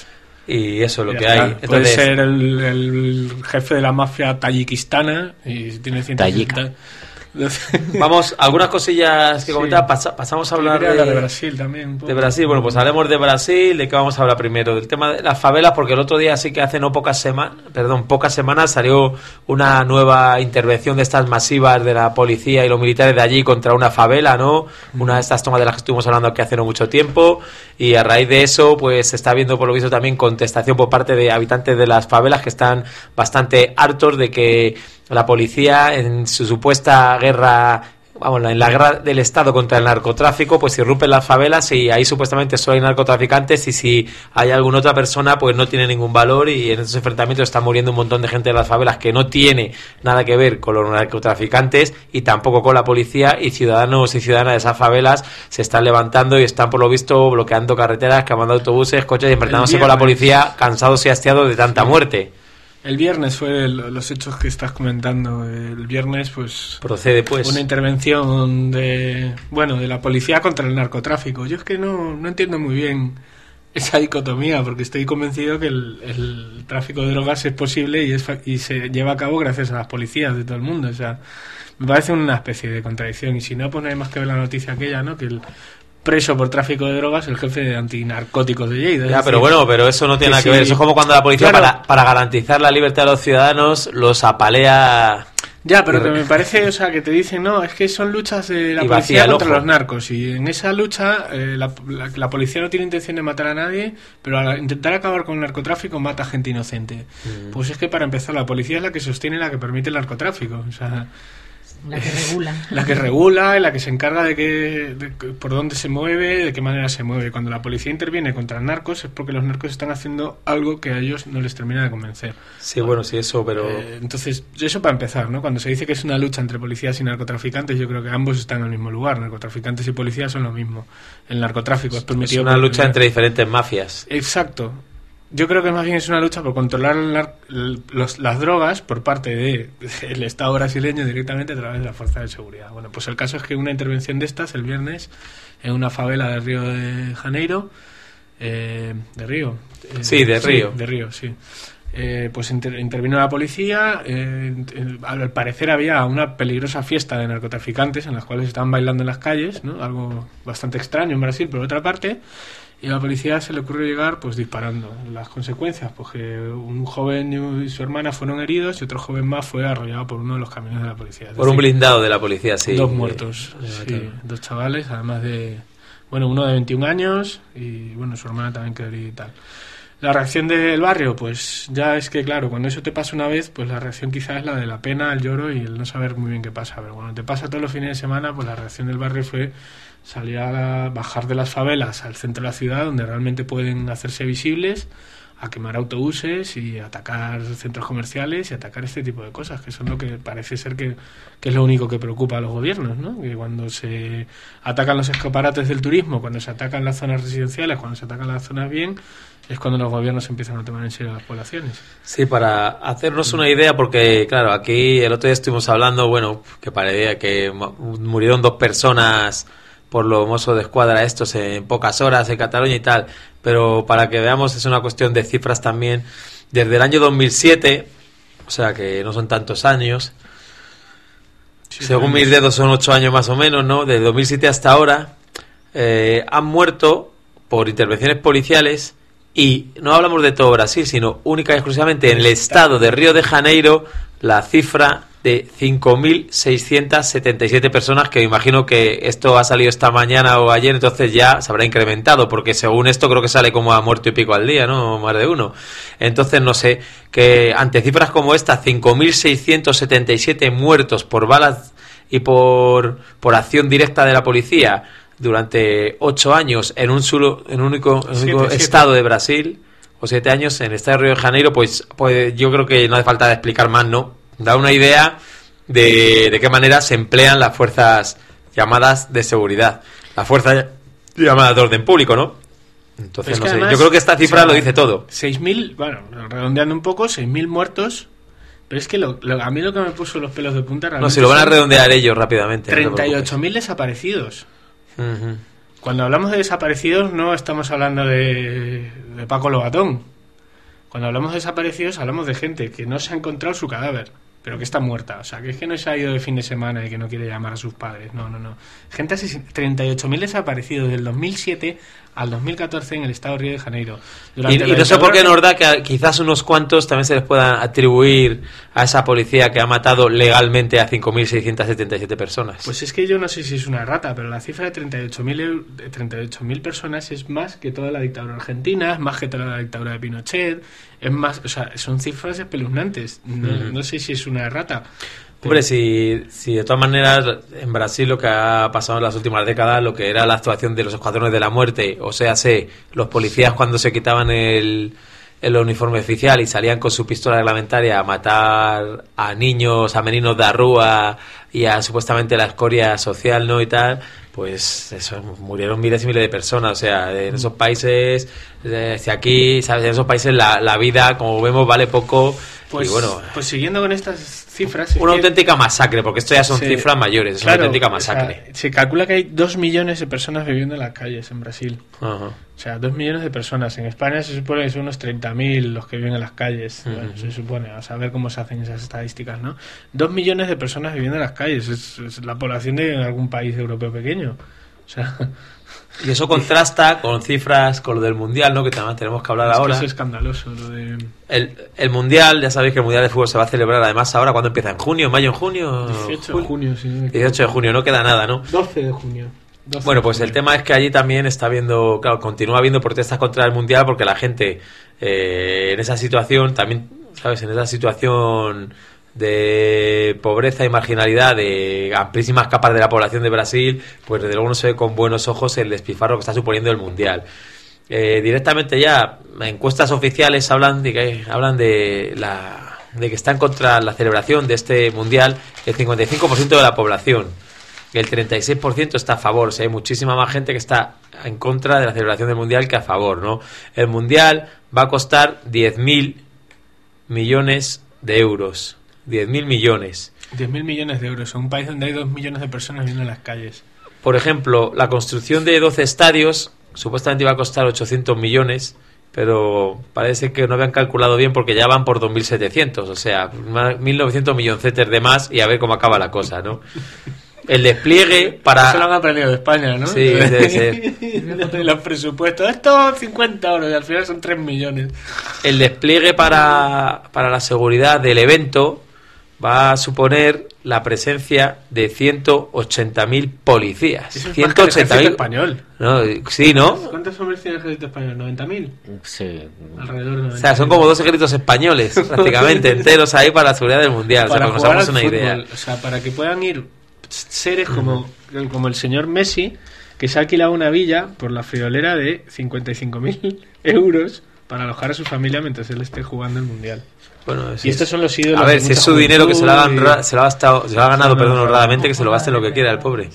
Y eso es lo que hay. Entonces, puede ser el jefe de la mafia tayikistana y tiene 150. Vamos, algunas cosillas que comentar. Pasamos a hablar de Brasil también. Un poco. De Brasil, bueno, pues hablemos de Brasil. ¿De qué vamos a hablar primero? Del tema de las favelas, porque el otro día sí que hace pocas semanas salió una nueva intervención de estas masivas de la policía y los militares de allí contra una favela, ¿no? Una de estas tomas de las que estuvimos hablando aquí hace no mucho tiempo, y a raíz de eso pues se está viendo por lo visto también contestación por parte de habitantes de las favelas que están bastante hartos de que la policía en su supuesta guerra, en la guerra del Estado contra el narcotráfico, pues irrumpen las favelas y ahí supuestamente solo hay narcotraficantes, y si hay alguna otra persona pues no tiene ningún valor, y en estos enfrentamientos está muriendo un montón de gente de las favelas que no tiene nada que ver con los narcotraficantes y tampoco con la policía, y ciudadanos y ciudadanas de esas favelas se están levantando y están por lo visto bloqueando carreteras, quemando autobuses, coches y enfrentándose con la policía, cansados y hastiados de tanta muerte. El viernes fue los hechos que estás comentando. El viernes, pues... Procede, pues. Una intervención de la policía contra el narcotráfico. Yo es que no entiendo muy bien esa dicotomía, porque estoy convencido que el tráfico de drogas es posible y se lleva a cabo gracias a las policías de todo el mundo. O sea, me parece una especie de contradicción. Y si no, pues no hay más que ver la noticia aquella, ¿no? Que el preso por tráfico de drogas el jefe de antinarcóticos de Lleida. Ya, pero eso no tiene nada que ver. Eso es como cuando la policía, claro, para garantizar la libertad de los ciudadanos, los apalea. Ya, pero que me parece, o sea, que te dicen, no, es que son luchas de la policía contra los narcos, y en esa lucha la policía no tiene intención de matar a nadie, pero al intentar acabar con el narcotráfico mata a gente inocente. Pues es que para empezar la policía es la que sostiene, la que permite el narcotráfico, o sea... La que regula. La que regula y la que se encarga de por dónde se mueve, de qué manera se mueve. Cuando la policía interviene contra narcos es porque los narcos están haciendo algo que a ellos no les termina de convencer. Sí, bueno, sí, eso, pero... entonces, eso para empezar, ¿no? Cuando se dice que es una lucha entre policías y narcotraficantes, yo creo que ambos están en el mismo lugar. Narcotraficantes y policías son lo mismo. El narcotráfico es permitido... Es una lucha entre diferentes mafias. Exacto. Yo creo que más bien es una lucha por controlar las drogas por parte del Estado brasileño directamente a través de las fuerzas de seguridad. Bueno, pues el caso es que una intervención de estas el viernes en una favela de Río de Janeiro, de Río. De Río. De Río, sí. Pues intervino la policía. Al parecer había una peligrosa fiesta de narcotraficantes en las cuales estaban bailando en las calles, ¿no? Algo bastante extraño en Brasil, por otra parte. Y a la policía se le ocurrió llegar pues disparando. Las consecuencias, pues que un joven y su hermana fueron heridos y otro joven más fue arrollado por uno de los camiones de la policía. Por un blindado de la policía, sí. 2 muertos, sí, 2 chavales, además de... Bueno, uno de 21 años y bueno, su hermana también quedó herida y tal. La reacción del barrio, pues ya es que claro, cuando eso te pasa una vez, pues la reacción quizás es la de la pena, el lloro y el no saber muy bien qué pasa. Pero cuando te pasa todos los fines de semana, pues la reacción del barrio fue salir a bajar de las favelas al centro de la ciudad, donde realmente pueden hacerse visibles, a quemar autobuses y atacar centros comerciales y atacar este tipo de cosas, que son lo que parece ser que es lo único que preocupa a los gobiernos, ¿no? Que cuando se atacan los escaparates del turismo, cuando se atacan las zonas residenciales, cuando se atacan las zonas bien, es cuando los gobiernos empiezan a tomar en serio a las poblaciones. Sí, para hacernos una idea, porque claro, aquí el otro día estuvimos hablando, bueno, que parecía que murieron 2 personas por los Mossos de Escuadra estos en pocas horas en Cataluña y tal, pero para que veamos es una cuestión de cifras también. Desde el año 2007, o sea que no son tantos años, sí, según mis dedos son 8 años más o menos, ¿no? Desde 2007 hasta ahora han muerto por intervenciones policiales, y no hablamos de todo Brasil, sino única y exclusivamente en el estado de Río de Janeiro, la cifra de 5.677 personas, que me imagino que esto ha salido esta mañana o ayer, entonces ya se habrá incrementado, porque según esto creo que sale como a muerto y pico al día, ¿no? Más de uno. Entonces no sé, que ante cifras como esta, 5.677 muertos por balas y por acción directa de la policía durante 8 años en un único estado de Brasil, o 7 años en el estado de Río de Janeiro, pues yo creo que no hace falta de explicar más, ¿no? Da una idea de qué manera se emplean las fuerzas llamadas de seguridad, las fuerzas llamadas de orden público, ¿no? Entonces, no sé, además, yo creo que esta cifra lo dice todo. 6.000, bueno, redondeando un poco, 6.000 muertos, pero es que a mí lo que me puso los pelos de punta realmente... No, si lo van a redondear ellos rápidamente. 38.000 desaparecidos. Uh-huh. Cuando hablamos de desaparecidos no estamos hablando de Paco Lobatón. Cuando hablamos de desaparecidos hablamos de gente que no se ha encontrado su cadáver, pero que está muerta. O sea, que es que no se ha ido de fin de semana y que no quiere llamar a sus padres. No. Gente así, 38.000 desaparecidos del 2007 al 2014 en el estado de Río de Janeiro. Y no sé por qué nos da que quizás unos cuantos también se les pueda atribuir a esa policía que ha matado legalmente a 5.677 personas. Pues es que yo no sé si es una rata, pero la cifra de 38.000 personas es más que toda la dictadura argentina, es más que toda la dictadura de Pinochet, es más, o sea, son cifras espeluznantes. No sé si es una rata. Hombre, si de todas maneras en Brasil lo que ha pasado en las últimas décadas, lo que era la actuación de los escuadrones de la muerte, o sea, los policías cuando se quitaban el uniforme oficial y salían con su pistola reglamentaria a matar a niños, a meninos de Arrúa y a supuestamente la escoria social, ¿no? Y tal, pues eso, murieron miles y miles de personas. O sea, en esos países, si aquí, ¿sabes? En esos países la vida, como vemos, vale poco. Pues, y bueno, pues siguiendo con estas cifras... Una auténtica masacre, porque esto ya son cifras mayores, es una auténtica masacre. O sea, se calcula que hay 2 millones de personas viviendo en las calles en Brasil. Uh-huh. O sea, 2 millones de personas. En España se supone que son unos 30.000 los que viven en las calles. Uh-huh. Bueno, se supone, a saber cómo se hacen esas estadísticas, ¿no? 2 millones de personas viviendo en las calles. Es la población de algún país europeo pequeño. O sea... Y eso contrasta con cifras, con lo del Mundial, ¿no? Que también tenemos que hablar ahora. Es escandaloso lo de... El Mundial, ya sabéis que el Mundial de Fútbol se va a celebrar además ahora, ¿cuándo empieza? ¿En junio? ¿En mayo? ¿En junio? 18 de junio, sí. 18 de junio, no queda nada, ¿no? 12 de junio. Bueno, pues el tema es que allí también está habiendo, claro, continúa habiendo protestas contra el Mundial porque la gente en esa situación también, ¿sabes? En esa situación de pobreza y marginalidad de amplísimas capas de la población de Brasil, pues desde luego no se ve con buenos ojos el despilfarro que está suponiendo el Mundial. Directamente ya, encuestas oficiales hablan de que están contra la celebración de este Mundial el 55% de la población. El 36% está a favor. O sea, hay muchísima más gente que está en contra de la celebración del Mundial que a favor, ¿no? El Mundial va a costar 10.000 millones de euros. 10.000 millones. 10.000 millones de euros. En un país donde hay 2 millones de personas viviendo en las calles. Por ejemplo, la construcción de 12 estadios supuestamente iba a costar 800 millones, pero parece que no habían calculado bien porque ya van por 2.700. O sea, 1.900 milloncetes de más y a ver cómo acaba la cosa, ¿no? El despliegue para... Eso lo han aprendido de España, ¿no? Sí, debe ser. Los presupuestos, esto 50 euros y al final son 3 millones. El despliegue para la seguridad del evento va a suponer la presencia de 180.000 policías. Eso es 180.000 español. No, sí, ¿no? ¿Cuántos hombres tiene el ejército español? ¿90.000? Sí. Alrededor de 90.000. O sea, son como 2 ejércitos españoles, prácticamente, enteros ahí para la seguridad del Mundial. Para o sea, para que nos hagamos una fútbol, idea. O sea, para que puedan ir seres como el señor Messi, que se ha alquilado una villa por la friolera de 55.000 euros para alojar a su familia mientras él esté jugando el Mundial. Bueno, y estos son los ídolos. A ver, si es su dinero que se lo ha ganado, no, honradamente, que se lo gaste lo que quiera el pobre.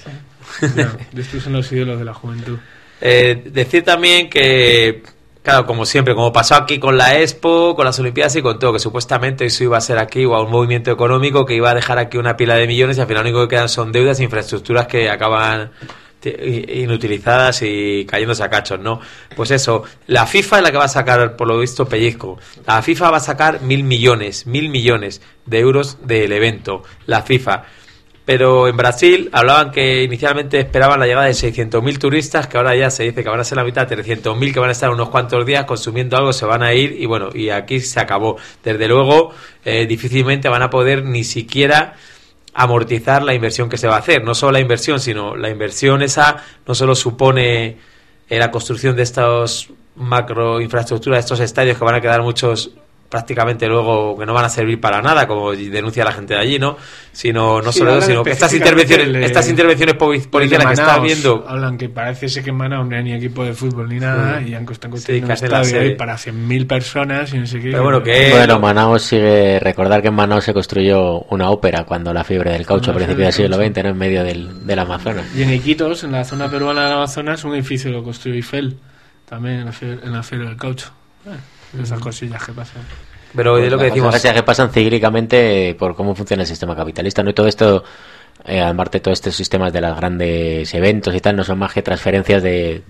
No, estos son los ídolos de la juventud. Decir también que, claro, como siempre, como pasó aquí con la Expo, con las Olimpiadas y con todo, que supuestamente eso iba a ser aquí o a un movimiento económico que iba a dejar aquí una pila de millones y al final lo único que quedan son deudas e infraestructuras que acaban inutilizadas y cayéndose a cachos, ¿no? Pues eso, la FIFA es la que va a sacar, por lo visto, pellizco. La FIFA va a sacar 1.000 millones de euros del evento, la FIFA. Pero en Brasil hablaban que inicialmente esperaban la llegada de 600.000 turistas, que ahora ya se dice que van a ser la mitad, 300.000 que van a estar unos cuantos días consumiendo algo, se van a ir y bueno, y aquí se acabó. Desde luego, difícilmente van a poder ni siquiera amortizar la inversión que se va a hacer. No solo la inversión, sino la inversión esa no solo supone la construcción de estas macro infraestructuras, estos estadios que van a quedar muchos prácticamente luego que no van a servir para nada, como denuncia la gente de allí, ¿no? Sino no solo eso, sino que estas intervenciones policiales que está viendo, hablan que parece ser que en Manaus no hay ni equipo de fútbol ni nada y han construido un estadio ahí para 100.000 personas y no sé qué. Pero bueno, Manaus sigue, recordar que en Manaus se construyó una ópera cuando la fiebre del caucho a principios del siglo XX, ¿no? En medio del Amazonas. Y en Iquitos, en la zona peruana del Amazonas, un edificio lo construyó Eiffel, también en la fiebre del caucho. Esas cosillas que pasan. Pero pues es lo que decimos, cosillas que pasan cíclicamente por cómo funciona el sistema capitalista, ¿no? Y todo esto, además de todos estos sistemas de los grandes eventos y tal, no son más que transferencias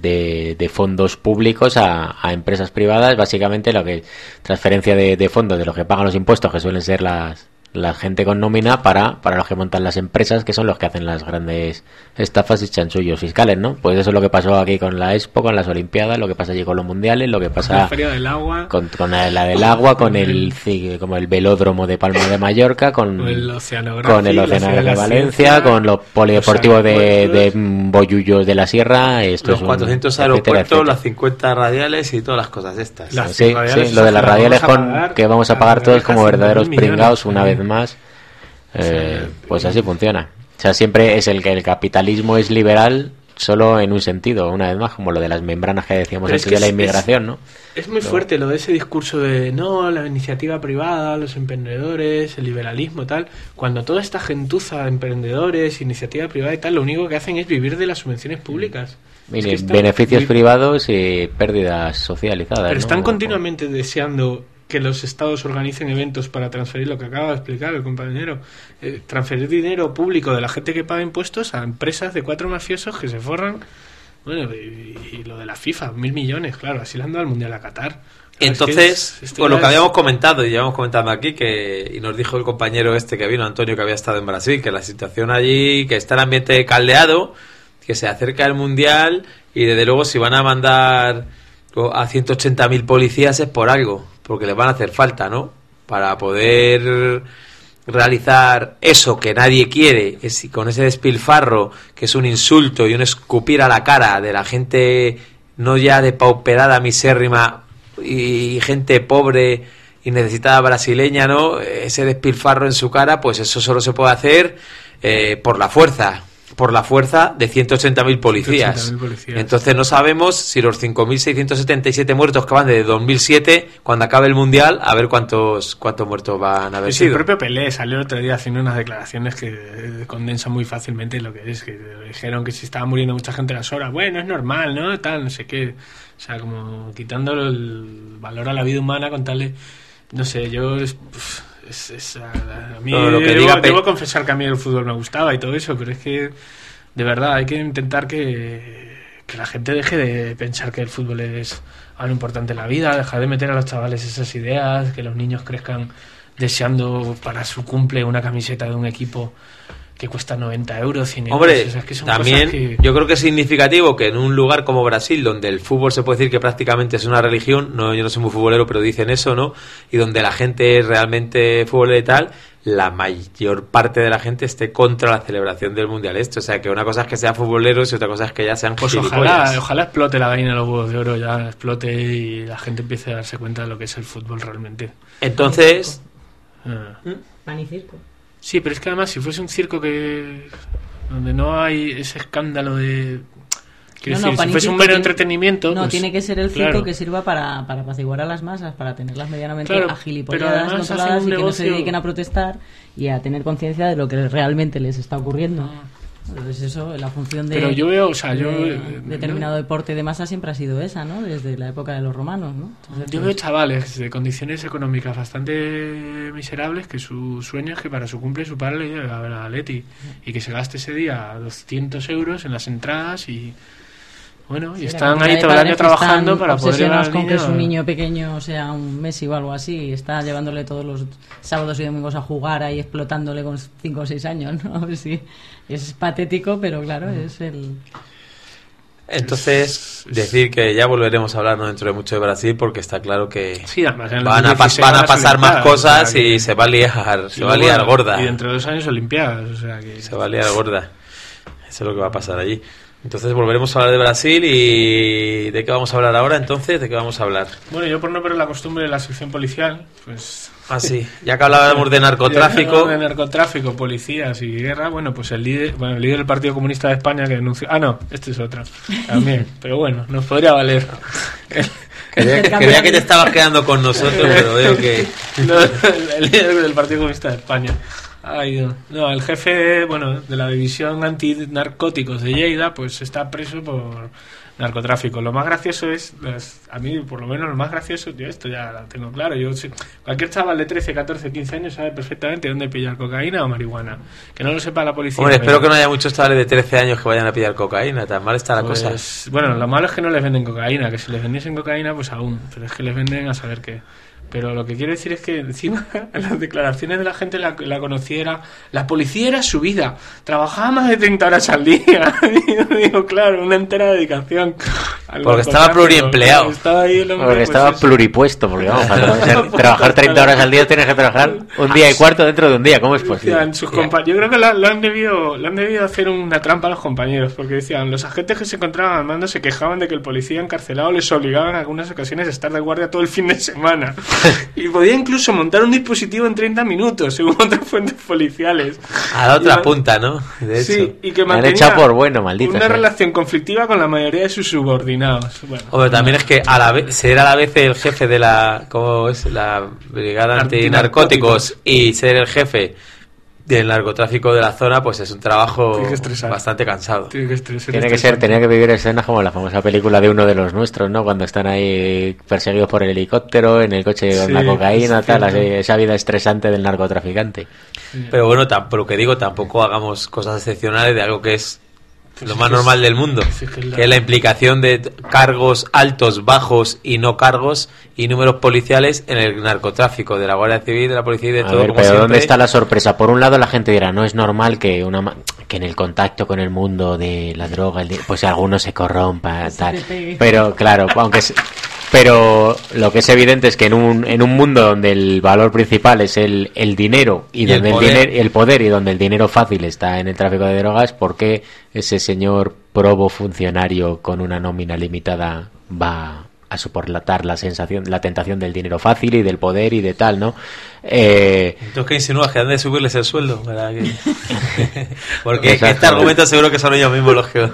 de fondos públicos a empresas privadas, básicamente lo que transferencia de fondos de los que pagan los impuestos, que suelen ser la gente con nómina, para los que montan las empresas, que son los que hacen las grandes estafas y chanchullos fiscales, ¿no? Pues eso es lo que pasó aquí con la Expo, con las Olimpiadas, lo que pasa allí con los mundiales, lo que pasa con la Feria del Agua, con la del agua, con el velódromo de Palma de Mallorca, con el Oceanográfico de Valencia, con los polideportivos de Bollullos de la Sierra, los 400 aeropuertos, las 50 radiales y todas las cosas estas. Sí, lo de las radiales que vamos a pagar todos como verdaderos pringados una vez más. Pues así funciona. O sea, siempre es el que el capitalismo es liberal solo en un sentido, una vez más, como lo de las membranas que decíamos antes de la inmigración, ¿no? Es muy fuerte lo de ese discurso de no, la iniciativa privada, los emprendedores, el liberalismo, tal, cuando toda esta gentuza, emprendedores, iniciativa privada y tal, lo único que hacen es vivir de las subvenciones públicas. Beneficios privados y pérdidas socializadas. Pero ¿no? están continuamente deseando que los estados organicen eventos para transferir lo que acaba de explicar el compañero, transferir dinero público de la gente que paga impuestos a empresas de 4 mafiosos que se forran. Bueno, y lo de la FIFA, 1.000 millones, claro, así le han dado al Mundial a Qatar. Entonces, con lo que habíamos comentado y llevamos comentando aquí, y nos dijo el compañero que vino, Antonio, que había estado en Brasil, que la situación allí, que está el ambiente caldeado, que se acerca el Mundial y desde luego si van a mandar a 180.000 policías es por algo, porque les van a hacer falta, ¿no? Para poder realizar eso que nadie quiere, con ese despilfarro que es un insulto y un escupir a la cara de la gente no ya depauperada, misérrima y gente pobre y necesita brasileña, ¿no? Ese despilfarro en su cara, pues eso solo se puede hacer por la fuerza de 180.000 policías. Entonces no sabemos si los 5.677 muertos que van desde 2007, cuando acabe el Mundial, a ver cuántos muertos van a haber sido. El propio Pelé salió el otro día haciendo unas declaraciones que condensan muy fácilmente lo que es, que dijeron que si estaba muriendo mucha gente a las horas, bueno, es normal, ¿no? Tal, no sé qué. O sea, como quitando el valor a la vida humana con tal de... No sé, yo... a mí debo confesar que a mí el fútbol me gustaba y todo eso, pero es que de verdad hay que intentar que la gente deje de pensar que el fútbol es algo importante en la vida, dejar de meter a los chavales esas ideas, que los niños crezcan deseando para su cumple una camiseta de un equipo que cuesta 90 euros, 100 euros. Hombre, o sea, es que son también que... yo creo que es significativo que en un lugar como Brasil, donde el fútbol se puede decir que prácticamente es una religión, no, yo no soy muy futbolero, pero dicen eso, ¿no? Y donde la gente es realmente futbolera y tal, la mayor parte de la gente esté contra la celebración del Mundial o sea, que una cosa es que sean futboleros y otra cosa es que ya sean pues ojalá explote la gallina de los huevos de oro, ya explote y la gente empiece a darse cuenta de lo que es el fútbol realmente. Entonces... Pan y circo. Sí, pero es que además si fuese un circo donde no hay ese escándalo de... si fuese un mero entretenimiento... No, pues, tiene que ser el circo que sirva para apaciguar a las masas, para tenerlas medianamente agilipolladas, controladas y que no se dediquen a protestar y a tener conciencia de lo que realmente les está ocurriendo. Entonces eso, la función de determinado deporte de masa siempre ha sido esa, ¿no? Desde la época de los romanos, ¿no? Entonces, yo veo chavales de condiciones económicas bastante miserables que su sueño es que para su cumple su padre le lleve a ver a Atleti y que se gaste ese día 200 euros en las entradas y... Bueno, y están ahí todo el año trabajando para poder llevar al con niño. Que su niño pequeño sea un Messi o algo así, y está llevándole todos los sábados y domingos a jugar ahí, explotándole con 5 o 6 años, ¿no? A ver si es patético, pero claro, es el... Entonces, decir que ya volveremos a hablar dentro de mucho de Brasil, porque está claro que sí, además, van a pasar más cosas y se va a liar gorda. Y dentro de 2 años Olimpiadas, o sea que... Se va a liar gorda. Eso es lo que va a pasar allí. Entonces volveremos a hablar de Brasil. ¿Y de qué vamos a hablar ahora entonces? ¿De qué vamos a hablar? Bueno, yo por no perder la costumbre de la sección policial, pues... Ah, sí, ya que hablábamos de narcotráfico... De narcotráfico, policías y guerra, bueno, pues el líder del Partido Comunista de España que denunció... Ah, no, este es otro, también, pero bueno, nos podría valer. Creía que te estabas quedando con nosotros, pero veo que... No, el líder del Partido Comunista de España. Ay, no, el jefe, de la división antinarcóticos de Lleida, pues está preso por narcotráfico. Lo más gracioso es, a mí por lo menos lo más gracioso, yo esto ya lo tengo claro, cualquier chaval de 13, 14, 15 años sabe perfectamente dónde pillar cocaína o marihuana. Que no lo sepa la policía. Hombre, espero que no haya muchos chavales de 13 años que vayan a pillar cocaína, tan mal está la cosa. Bueno, lo malo es que no les venden cocaína, que si les vendiesen cocaína pues aún, pero es que les venden a saber qué. Pero lo que quiero decir es que encima en las declaraciones de la gente la conociera, la policía era su vida, trabajaba más de 30 horas al día. Y yo digo, claro, una entera dedicación. Porque estaba pluriempleado. Porque estaba pluripuesto, porque vamos a trabajar 30 horas al día, tienes que trabajar un día y cuarto dentro de un día, ¿cómo es posible? Yo creo que lo han debido hacer una trampa a los compañeros, porque decían, los agentes que se encontraban al mando se quejaban de que el policía encarcelado les obligaba en algunas ocasiones a estar de guardia todo el fin de semana. Y podía incluso montar un dispositivo en 30 minutos, según otras fuentes policiales. A la otra punta, ¿no? De hecho. Sí, y que mantenía una relación conflictiva con la mayoría de sus subordinados. Hombre, también es que ser a la vez el jefe de la brigada antinarcóticos y ser el jefe del narcotráfico de la zona, pues es un trabajo bastante cansado. Tenía que vivir escenas como la famosa película de Uno de los Nuestros, ¿no? Cuando están ahí perseguidos por el helicóptero, en el coche con la cocaína, esa vida estresante del narcotraficante. Sí. Pero bueno, lo que digo, tampoco hagamos cosas excepcionales de algo que es lo más normal del mundo, que es la implicación de cargos altos, bajos y no cargos y números policiales en el narcotráfico de la Guardia Civil, de la policía y de todo. Pero siempre. ¿Dónde está la sorpresa? Por un lado la gente dirá, no es normal que en el contacto con el mundo de la droga, pues alguno se corrompa, tal. Pero claro, pero lo que es evidente es que en un mundo donde el valor principal es el dinero y donde el poder y donde el dinero fácil está en el tráfico de drogas, ¿por qué ese señor probo funcionario con una nómina limitada va soportar la tentación del dinero fácil y del poder y de tal, ¿no? ¿Tú qué insinúas? ¿Que han de subirles el sueldo? Porque este argumento seguro que son ellos mismos los que...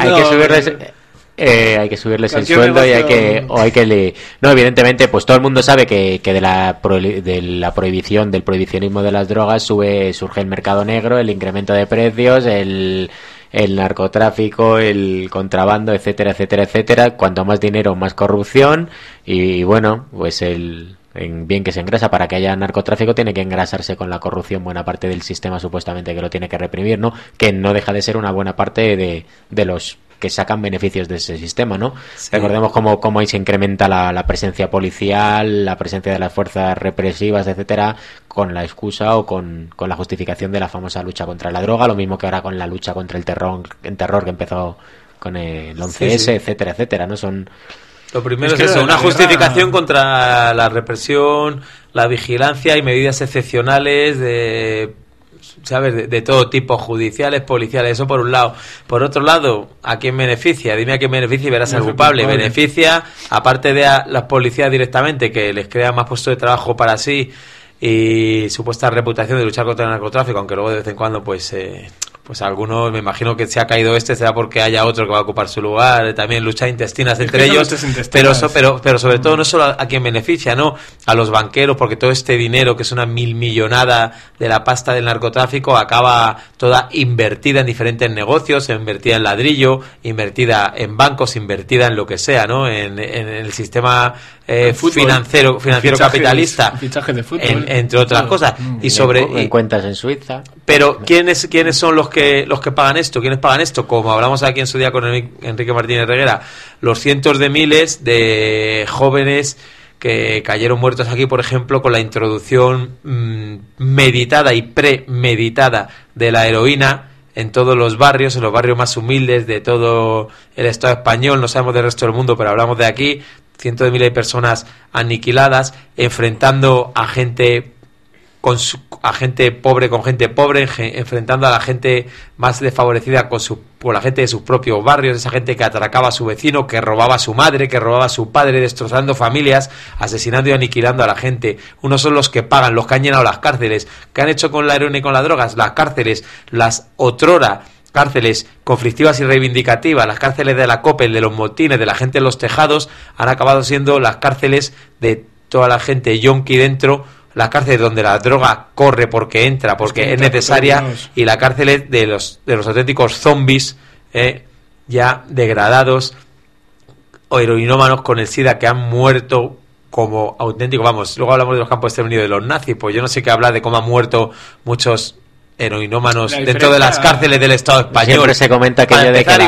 Hay que subirles el sueldo y no, evidentemente, pues todo el mundo sabe que de la prohibición, del prohibicionismo de las drogas surge el mercado negro, el incremento de precios, el narcotráfico, el contrabando, etcétera, etcétera, etcétera. Cuanto más dinero, más corrupción y bueno, pues bien que se engrasa. Para que haya narcotráfico tiene que engrasarse con la corrupción buena parte del sistema supuestamente que lo tiene que reprimir, ¿no? Que no deja de ser una buena parte de los que sacan beneficios de ese sistema, ¿no? Sí. Recordemos cómo ahí se incrementa la presencia policial, la presencia de las fuerzas represivas, etcétera, con la excusa o con la justificación de la famosa lucha contra la droga, lo mismo que ahora con la lucha contra el terror que empezó con el 11S, sí. Etcétera, etcétera, ¿no? Lo primero es eso, una justificación contra la represión, la vigilancia y medidas excepcionales ¿sabes? De todo tipo, judiciales, policiales, eso por un lado. Por otro lado, ¿a quién beneficia? Dime a quién beneficia y verás al culpable. Beneficia, aparte de a las policías directamente, que les crea más puestos de trabajo para sí y supuesta reputación de luchar contra el narcotráfico, aunque luego de vez en cuando pues algunos, me imagino que se ha caído será porque haya otro que va a ocupar su lugar, también luchas intestinas entre ellos, pero sobre todo no solo a quien beneficia, ¿no? A los banqueros, porque todo este dinero, que es una millonada de la pasta del narcotráfico, acaba toda invertida en diferentes negocios, invertida en ladrillo, invertida en bancos, invertida en lo que sea, ¿no? En el sistema financiero capitalista, fichajes de fútbol, entre otras cosas, y en cuentas en Suiza. Pero ¿quiénes son los que pagan esto? ¿Quiénes pagan esto? Como hablamos aquí en su día con Enrique Martínez Reguera, los cientos de miles de jóvenes que cayeron muertos aquí, por ejemplo, con la introducción meditada y premeditada de la heroína en todos los barrios, en los barrios más humildes de todo el Estado español. No sabemos del resto del mundo, pero hablamos de aquí. Cientos de miles de personas aniquiladas, enfrentando a gente pobre con gente pobre, enfrentando a la gente más desfavorecida con la gente de sus propios barrios, esa gente que atracaba a su vecino, que robaba a su madre, que robaba a su padre, destrozando familias, asesinando y aniquilando a la gente. Unos son los que pagan, los que han llenado las cárceles. ¿Qué han hecho con la heroína y con las drogas? Las cárceles, las otrora cárceles conflictivas y reivindicativas, las cárceles de la COPE, de los motines, de la gente en los tejados, han acabado siendo las cárceles de toda la gente yonki dentro, las cárceles donde la droga corre porque entra, porque es necesaria, y la cárcel de los auténticos zombies ya degradados o heroinómanos con el SIDA, que han muerto como auténticos. Vamos, luego hablamos de los campos de exterminio de los nazis, pues yo no sé qué hablar de cómo han muerto muchos heroinómanos dentro de las cárceles del Estado español. Siempre se comenta que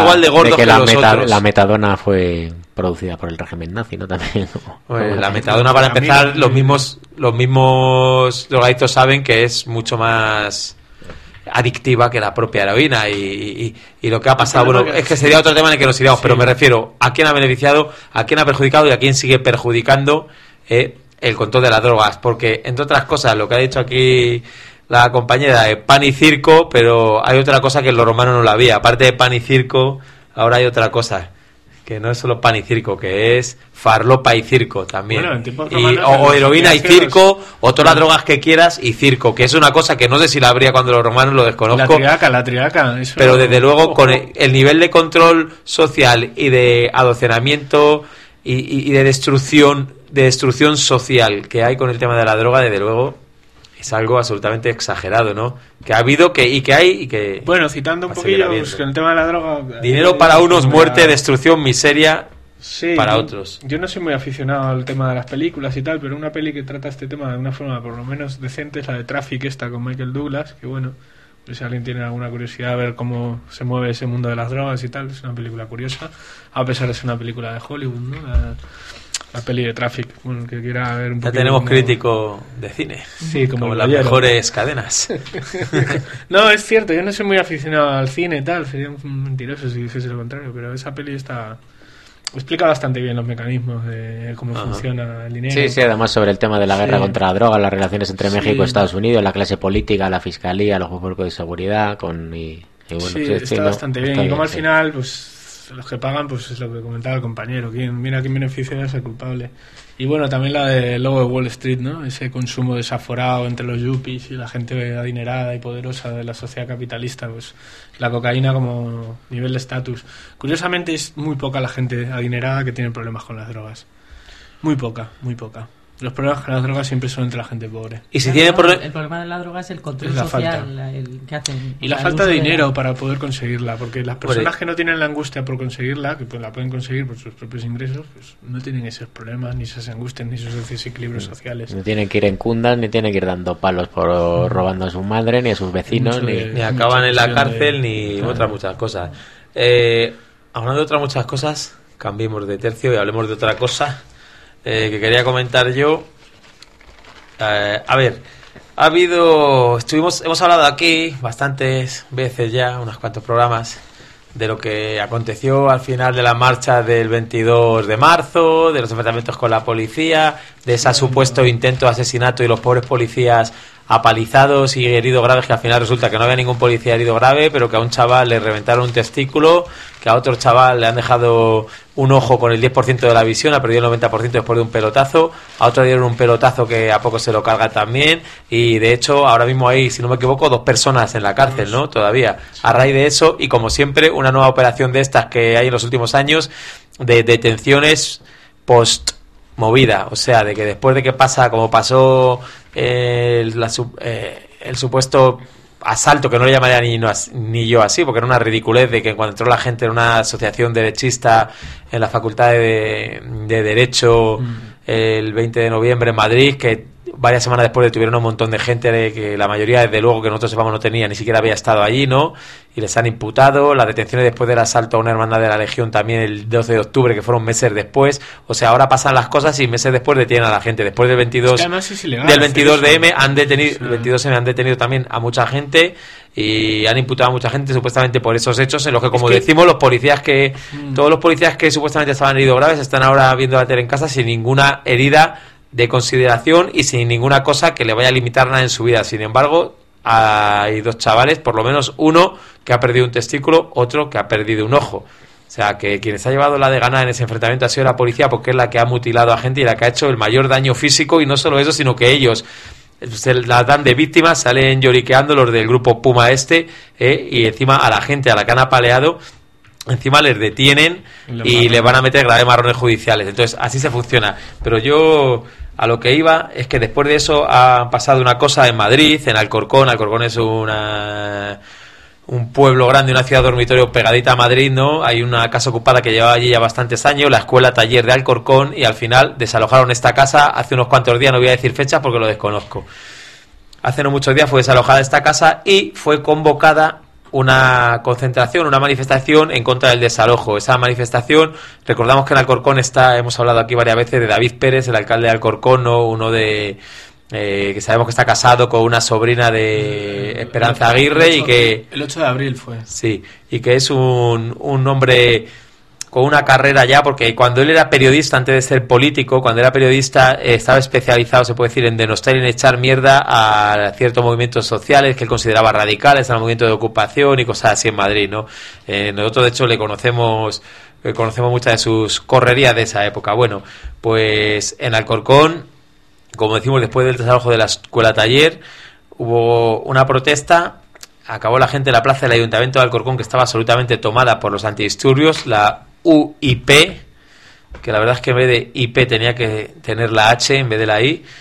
la metadona fue producida por el régimen nazi, ¿no? También. Pues la metadona, para empezar, los mismos drogadictos saben que es mucho más adictiva que la propia heroína, y lo que ha pasado, bueno, es que sería otro tema en el que nos iríamos, pero me refiero a quién ha beneficiado, a quién ha perjudicado y a quién sigue perjudicando el control de las drogas, porque entre otras cosas, lo que ha dicho aquí la compañera, de pan y circo, pero hay otra cosa que en los romanos no la había. Aparte de pan y circo, ahora hay otra cosa, que no es solo pan y circo, que es farlopa y circo también. Bueno, o heroína y circo, o todas las drogas que quieras y circo, que es una cosa que no sé si la habría cuando los romanos, lo desconozco. La triaca. Eso, pero desde luego, con el nivel de control social y de adocenamiento y de destrucción social que hay con el tema de la droga, desde luego es algo absolutamente exagerado, ¿no? Que ha habido, que hay y que... Bueno, citando un poquillo pues, con el tema de la droga... Dinero para unos, muerte, destrucción, miseria para otros. Yo no soy muy aficionado al tema de las películas y tal, pero una peli que trata este tema de una forma por lo menos decente es la de Traffic, esta con Michael Douglas, que bueno, pues si alguien tiene alguna curiosidad a ver cómo se mueve ese mundo de las drogas y tal, es una película curiosa, a pesar de ser una película de Hollywood, ¿no? La peli de Traffic, bueno, que quiera ver un poco. Ya tenemos crítico de cine. Sí, como las mejores cadenas. No, es cierto, yo no soy muy aficionado al cine y tal, sería un mentiroso si dijese lo contrario, pero esa peli explica bastante bien los mecanismos de cómo funciona el dinero. Sí, además sobre el tema de la guerra contra la droga, las relaciones entre México y Estados Unidos, la clase política, la fiscalía, los cuerpos de seguridad, y bueno, está bastante bien. Y como al final, pues los que pagan, pues es lo que comentaba el compañero, mira quién beneficia es el culpable. Y bueno, también la del lobo de Wall Street, ¿no? Ese consumo desaforado entre los yuppies y la gente adinerada y poderosa de la sociedad capitalista, pues la cocaína como nivel de estatus. Curiosamente es muy poca la gente adinerada que tiene problemas con las drogas. Muy poca. Los problemas con las drogas siempre son entre la gente pobre. Y si el problema de la droga es el control social, el que hacen. Y la falta de dinero para poder conseguirla, porque las personas que no tienen la angustia por conseguirla, que pues la pueden conseguir por sus propios ingresos, pues no tienen esos problemas, ni esas angustias, ni esos desequilibrios sociales. No tienen que ir en cundas, ni tienen que ir dando palos por robando a su madre, ni a sus vecinos, ni acaban en la cárcel, ni otras muchas cosas. Hablando de otras muchas cosas, cambiemos de tercio y hablemos de otra cosa. Que quería comentar yo. A ver, hemos hablado aquí bastantes veces ya, unos cuantos programas, de lo que aconteció al final de la marcha del 22 de marzo, de los enfrentamientos con la policía, de ese supuesto intento de asesinato y los pobres policías apalizados y heridos graves, que al final resulta que no había ningún policía herido grave, pero que a un chaval le reventaron un testículo, que a otro chaval le han dejado un ojo con el 10% de la visión, ha perdido el 90% después de un pelotazo, a otro dieron un pelotazo que a poco se lo carga también, y de hecho ahora mismo hay, si no me equivoco, 2 personas en la cárcel, ¿no? Todavía, a raíz de eso, y como siempre, una nueva operación de estas que hay en los últimos años, de detenciones post-movida, o sea, de que después de que pasa, como pasó el supuesto asalto, que no le llamaría ni yo así, porque era una ridiculez, de que cuando entró la gente en una asociación derechista en la Facultad de Derecho el 20 de noviembre en Madrid, que varias semanas después detuvieron a un montón de gente, de que la mayoría, desde luego, que nosotros sepamos, no tenía, ni siquiera había estado allí, ¿no? Y les han imputado las detenciones después del asalto a una hermandad de la Legión también el 12 de octubre, que fueron meses después. O sea, ahora pasan las cosas y meses después detienen a la gente. Después del 22, del 22M han detenido, el 22M han detenido también a mucha gente y han imputado a mucha gente supuestamente por esos hechos, en los que, como decimos, los policías todos los policías que supuestamente estaban heridos graves están ahora viendo la tele en casa sin ninguna herida de consideración y sin ninguna cosa que le vaya a limitar nada en su vida. Sin embargo, hay 2 chavales, por lo menos uno que ha perdido un testículo, otro que ha perdido un ojo. O sea, que quien se ha llevado la de ganar en ese enfrentamiento ha sido la policía, porque es la que ha mutilado a gente y la que ha hecho el mayor daño físico. Y no solo eso, sino que ellos se la dan de víctimas, salen lloriqueando los del grupo Puma y encima a la gente a la que han apaleado, encima les detienen y les van a meter graves marrones judiciales. Entonces así se funciona. Pero yo a lo que iba es que después de eso ha pasado una cosa en Madrid, en Alcorcón. Alcorcón es un pueblo grande, una ciudad dormitorio pegadita a Madrid, ¿no? Hay una casa ocupada que llevaba allí ya bastantes años, la escuela taller de Alcorcón, y al final desalojaron esta casa hace unos cuantos días, no voy a decir fechas porque lo desconozco. Hace no muchos días fue desalojada esta casa y fue convocada una concentración, una manifestación en contra del desalojo. Esa manifestación, recordamos que en Alcorcón hemos hablado aquí varias veces de David Pérez, el alcalde de Alcorcón, ¿no? Uno de que sabemos que está casado con una sobrina de Esperanza Aguirre y que el 8 de abril fue. Sí, y que es un hombre con una carrera ya, porque cuando él era periodista, antes de ser político, cuando era periodista, estaba especializado, se puede decir, en denostar y en echar mierda a ciertos movimientos sociales que él consideraba radicales, al movimiento de ocupación y cosas así en Madrid, ¿no? Nosotros, de hecho, le conocemos muchas de sus correrías de esa época. Bueno, pues en Alcorcón, como decimos, después del desalojo de la escuela taller, hubo una protesta. Acabó la gente en la plaza del Ayuntamiento de Alcorcón, que estaba absolutamente tomada por los antidisturbios, la UIP, que la verdad es que en vez de IP tenía que tener la H en vez de la I.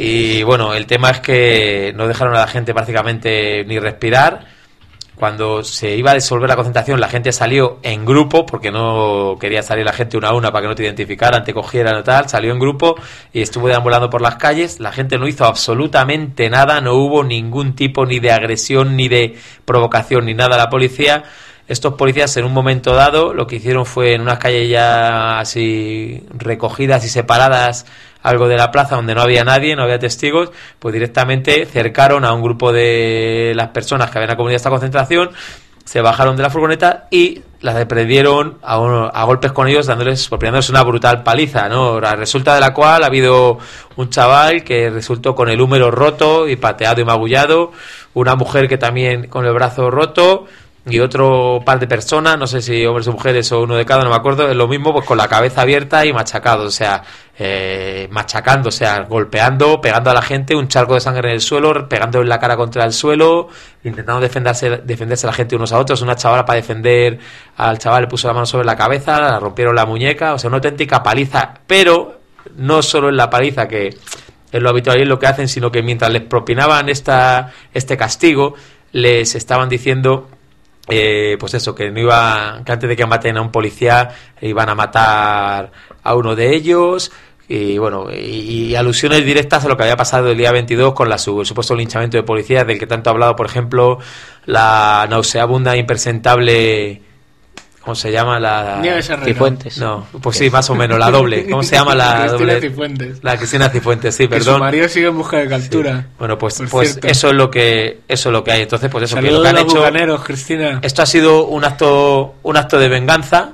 Y bueno, el tema es que no dejaron a la gente prácticamente ni respirar. Cuando se iba a disolver la concentración, la gente salió en grupo, porque no quería salir la gente una a una para que no te identificaran, te cogieran o tal. Salió en grupo y estuvo deambulando por las calles. La gente no hizo absolutamente nada, no hubo ningún tipo ni de agresión, ni de provocación, ni nada a la policía. Estos policías, en un momento dado, lo que hicieron fue, en unas calles ya así recogidas y separadas, algo de la plaza donde no había nadie, no había testigos, pues directamente cercaron a un grupo de las personas que habían acompañado esta concentración, se bajaron de la furgoneta y las deprendieron a golpes con ellos, propinándoles una brutal paliza, ¿no? Resulta de la cual ha habido un chaval que resultó con el húmero roto y pateado y magullado, una mujer que también con el brazo roto, y otro par de personas, no sé si hombres o mujeres o uno de cada, no me acuerdo, es lo mismo, pues con la cabeza abierta y machacado, o sea, machacando, o sea, golpeando, pegando a la gente, un charco de sangre en el suelo, pegando en la cara contra el suelo, intentando defenderse la gente unos a otros. Una chavala, para defender al chaval, le puso la mano sobre la cabeza, le rompieron la muñeca, o sea, una auténtica paliza, pero no solo en la paliza, que es lo habitual y es lo que hacen, sino que mientras les propinaban este castigo, les estaban diciendo pues eso, que antes de que maten a un policía iban a matar a uno de ellos, y bueno, y alusiones directas a lo que había pasado el día 22 con el supuesto linchamiento de policías, del que tanto ha hablado, por ejemplo, la nauseabunda, impresentable, ¿cómo se llama? Cifuentes. No, pues sí, más o menos, la doble. ¿Cómo se llama la Cristina doble? Cifuentes. La Cristina Cifuentes, sí, perdón. Que su marido sigue en busca de captura. Sí. Bueno, pues eso es lo que hay. Entonces, pues eso, saludos que lo que han a los hecho, bucaneros, Cristina. Esto ha sido un acto de venganza,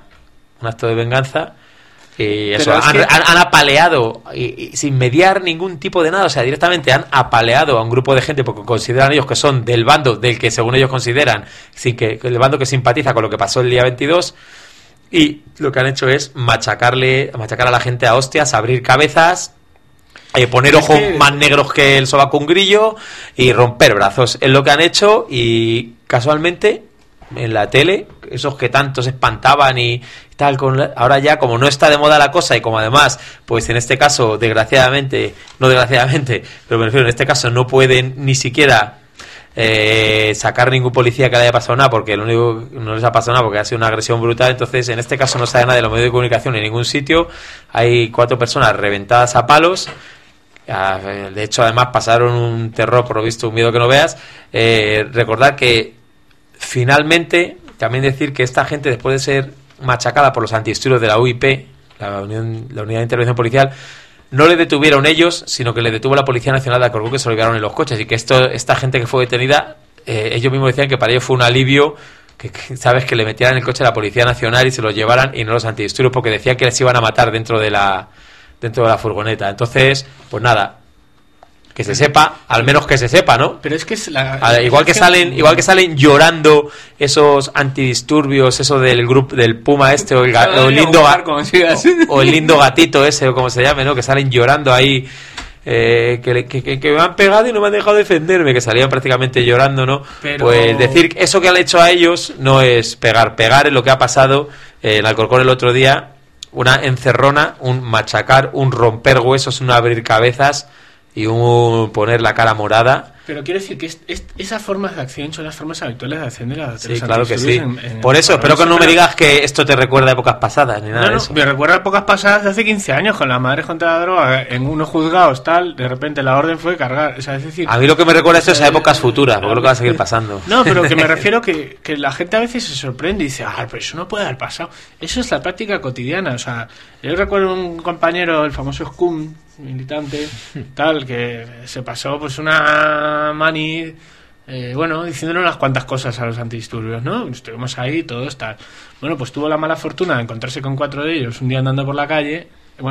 y eso, han apaleado y sin mediar ningún tipo de nada, o sea, directamente han apaleado a un grupo de gente porque consideran ellos que son del bando del que según ellos consideran, el bando que simpatiza con lo que pasó el día 22, y lo que han hecho es machacar a la gente a hostias, abrir cabezas, poner ojos más negros que el sobaco un grillo y romper brazos. Es lo que han hecho, y casualmente en la tele, esos que tanto se espantaban y tal, ahora ya, como no está de moda la cosa, y como además, pues en este caso, pero me refiero, en este caso no pueden ni siquiera sacar ningún policía que le haya pasado nada, porque lo único no les ha pasado nada porque ha sido una agresión brutal. Entonces, en este caso no sabe nada de los medios de comunicación en ningún sitio. Hay 4 personas reventadas a palos. De hecho, además pasaron un terror, por lo visto, un miedo que no veas. Recordar que finalmente, también decir que esta gente, después de ser machacada por los antidisturbios de la UIP, la Unidad de Intervención Policial, no le detuvieron ellos, sino que le detuvo la Policía Nacional de Alcorcón, que se lo llevaron en los coches, y que esta gente que fue detenida, ellos mismos decían que para ellos fue un alivio que sabes, que le metieran en el coche a la Policía Nacional y se lo llevaran, y no los antidisturbios, porque decían que les iban a matar dentro de la furgoneta. Entonces, pues nada, que se sepa, al menos que se sepa, ¿no? Pero es que es igual que salen llorando esos antidisturbios, eso del grupo del Puma o el lindo gatito ese, o como se llame, ¿no? Que salen llorando ahí, que me han pegado y no me han dejado defenderme, que salían prácticamente llorando, ¿no? Pero... Pues decir que eso que han hecho a ellos no es pegar es lo que ha pasado en Alcorcón el otro día, una encerrona, un machacar, un romper huesos, un abrir cabezas y un poner la cara morada. Pero quiero decir que esas formas de acción son las formas habituales de acción de la sí, claro que sí. Por eso, espero que no me digas que esto te recuerda a épocas pasadas, ni nada de eso. Me recuerda a épocas pasadas de hace 15 años, con la madre contra la droga, en unos juzgados, tal, de repente la orden fue cargar. O sea, es decir, a mí lo que me recuerda esto es a épocas futuras, porque es lo que va a seguir pasando. No, pero que me refiero que la gente a veces se sorprende y dice, pero eso no puede haber pasado. Eso es la práctica cotidiana. O sea, yo recuerdo un compañero, el famoso Scum, militante, tal, que se pasó pues una mani, diciéndole unas cuantas cosas a los antidisturbios, ¿no? Estuvimos ahí, todos, tal. Bueno, pues tuvo la mala fortuna de encontrarse con 4 de ellos un día andando por la calle,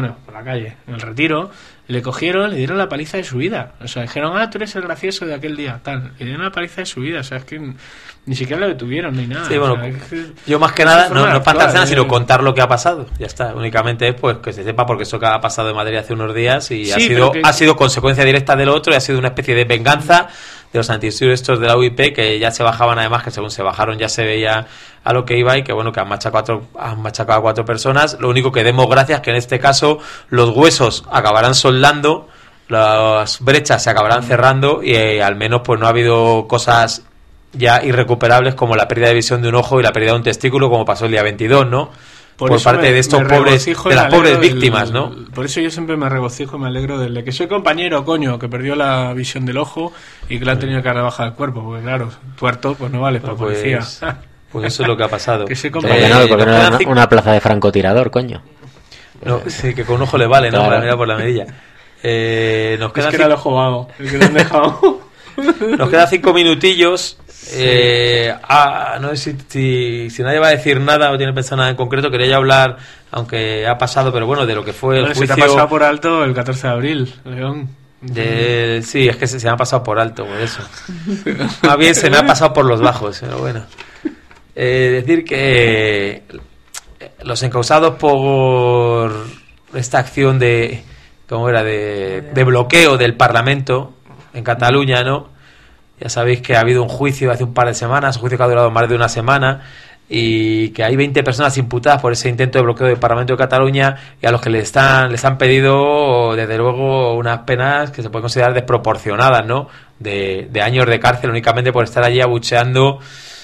en el Retiro, le cogieron, le dieron la paliza de su vida. O sea, dijeron, tú eres el gracioso de aquel día, tal. Le dieron la paliza de su vida, o sea, es que ni siquiera lo detuvieron ni nada. Sí, bueno, o sea, yo más que nada no espantarse nada, sino contar lo que ha pasado. Ya está, únicamente pues que se sepa, porque eso que ha pasado en Madrid hace unos días y sí, ha sido consecuencia directa de lo otro, y ha sido una especie de venganza de los antidisturbios estos de la UIP, que ya se bajaban, además, que según se bajaron ya se veía a lo que iba, y que bueno, que han machacado a 4 personas. Lo único que demos gracias que en este caso los huesos acabarán soldando, las brechas se acabarán cerrando, y al menos pues no ha habido cosas ya irrecuperables como la pérdida de visión de un ojo y la pérdida de un testículo, como pasó el día 22, ¿no? Por parte de estos pobres, de las pobres víctimas, ¿no? Por eso yo siempre me regocijo y me alegro de que soy compañero, coño, que perdió la visión del ojo y que le han tenido que rebajar el cuerpo, porque claro, tuerto pues no vale para policía. Pues eso es lo que ha pasado. Que soy compañero, porque no era una plaza de francotirador, coño. No, sí, que con un ojo le vale, ¿no? Claro. Para mirar por la medilla. Nos queda era el ojo vago, el que le han dejado. Nos quedan 5 minutillos. No sé si nadie va a decir nada o tiene pensado nada en concreto. Quería ya hablar, aunque ha pasado, pero bueno, de lo que fue el juicio. Se te ha pasado por alto el 14 de abril, León. Sí, es que se me ha pasado por alto, por eso. Más bien se me ha pasado por los bajos, pero bueno. decir que los encausados por esta acción de bloqueo del Parlamento en Cataluña, ¿no? Ya sabéis que ha habido un juicio hace un par de semanas, un juicio que ha durado más de una semana, y que hay 20 personas imputadas por ese intento de bloqueo del Parlamento de Cataluña, y a los que les han pedido, desde luego, unas penas que se pueden considerar desproporcionadas, ¿no? De años de cárcel únicamente por estar allí abucheando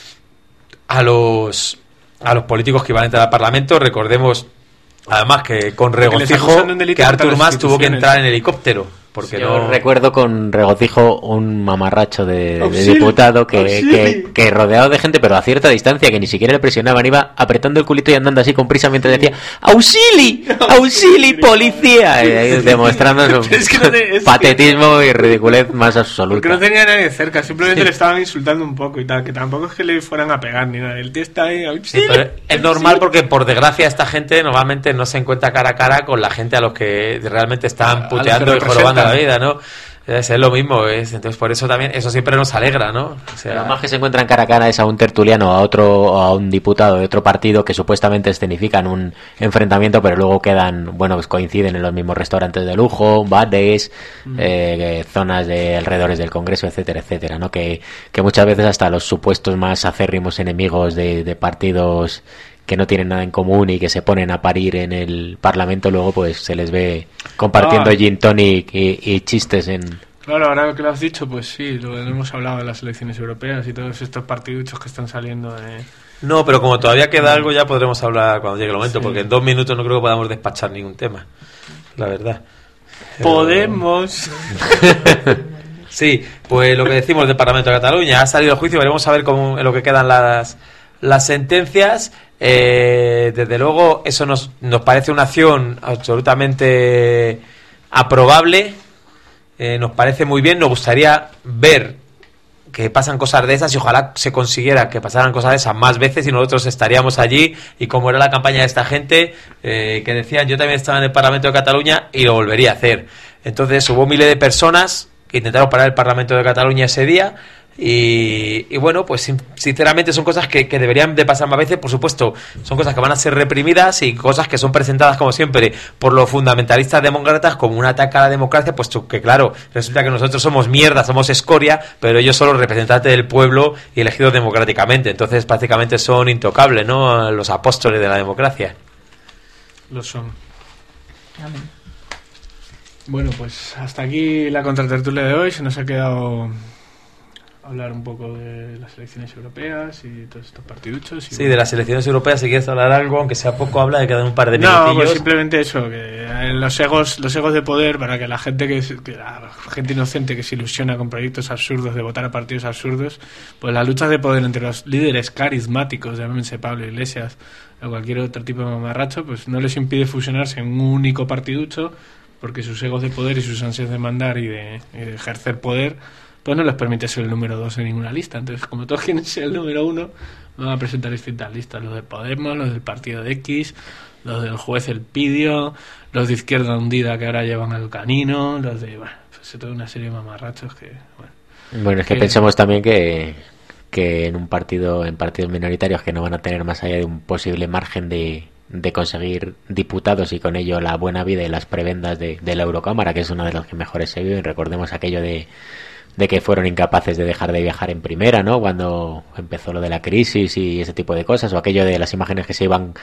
a los políticos que iban a entrar al Parlamento. Recordemos, además, que con regocijo que Artur Mas tuvo que entrar en helicóptero. Porque yo recuerdo con regocijo un mamarracho de diputado que rodeado de gente, pero a cierta distancia, que ni siquiera le presionaban, iba apretando el culito y andando así con prisa mientras decía ¡Auxili! ¡Auxili, policía! Demostrando su patetismo y ridiculez más absoluta. Porque no tenía nadie cerca, simplemente le estaban insultando un poco y tal, que tampoco es que le fueran a pegar ni nada. El tío está ahí, ¡Auxili! Pero es normal porque, por desgracia, esta gente normalmente no se encuentra cara a cara con la gente a los que realmente están puteando y jorobando la vida, ¿no? Es lo mismo, entonces por eso también, eso siempre nos alegra, ¿no? O sea, lo más que se encuentran cara a cara es a un tertuliano, a un diputado de otro partido que supuestamente escenifican un enfrentamiento, pero luego quedan, bueno, pues coinciden en los mismos restaurantes de lujo, bares, zonas de alrededores del Congreso, etcétera, etcétera, ¿no? Que muchas veces hasta los supuestos más acérrimos enemigos de partidos que no tienen nada en común y que se ponen a parir en el Parlamento, luego pues se les ve compartiendo gin tonic y chistes en... Claro, ahora que lo has dicho, pues sí, lo hemos hablado de las elecciones europeas y todos estos partiduchos que están saliendo de... No, pero como todavía queda algo, ya podremos hablar cuando llegue el momento, porque en 2 minutos no creo que podamos despachar ningún tema, la verdad. Podemos. Sí, pues lo que decimos del Parlamento de Cataluña, ha salido el juicio, veremos a ver cómo en lo que quedan las sentencias. Desde luego eso nos parece una acción absolutamente aprobable, nos parece muy bien, nos gustaría ver que pasan cosas de esas y ojalá se consiguiera que pasaran cosas de esas más veces y nosotros estaríamos allí, y como era la campaña de esta gente que decían yo también estaba en el Parlamento de Cataluña y lo volvería a hacer. Entonces hubo miles de personas que intentaron parar el Parlamento de Cataluña ese día. Y bueno, pues sinceramente son cosas que deberían de pasar más veces. Por supuesto, son cosas que van a ser reprimidas y cosas que son presentadas, como siempre, por los fundamentalistas demócratas como un ataque a la democracia, puesto que, claro, resulta que nosotros somos mierda, somos escoria, pero ellos son los representantes del pueblo y elegidos democráticamente. Entonces, prácticamente son intocables, ¿no? Los apóstoles de la democracia. Lo son. Amén. Bueno, pues hasta aquí la contratertulia de hoy. Se nos ha quedado hablar un poco de las elecciones europeas y todos estos partiduchos. Sí, de las elecciones europeas, si quieres hablar algo, aunque sea poco, habla, de quedan un par de minutillos. No, pues simplemente eso, que los egos de poder, para que la gente la gente inocente que se ilusiona con proyectos absurdos de votar a partidos absurdos, pues las luchas de poder entre los líderes carismáticos, llámense Pablo Iglesias o cualquier otro tipo de mamarracho, pues no les impide fusionarse en un único partiducho, porque sus egos de poder y sus ansias de mandar y de ejercer poder pues no les permite ser el número 2 en ninguna lista. Entonces, como todos quieren ser el número 1, van a presentar distintas listas. Los de Podemos, los del Partido de X, los del juez El Pidio, los de Izquierda Hundida que ahora llevan al Canino, los de... Bueno, pues toda una serie de mamarrachos que... Bueno, es que pensemos también que en partidos minoritarios que no van a tener más allá de un posible margen de conseguir diputados y con ello la buena vida y las prebendas de la Eurocámara, que es una de las que mejores se viven. Recordemos aquello de que fueron incapaces de dejar de viajar en primera, ¿no? Cuando empezó lo de la crisis y ese tipo de cosas, o aquello de las imágenes que se iban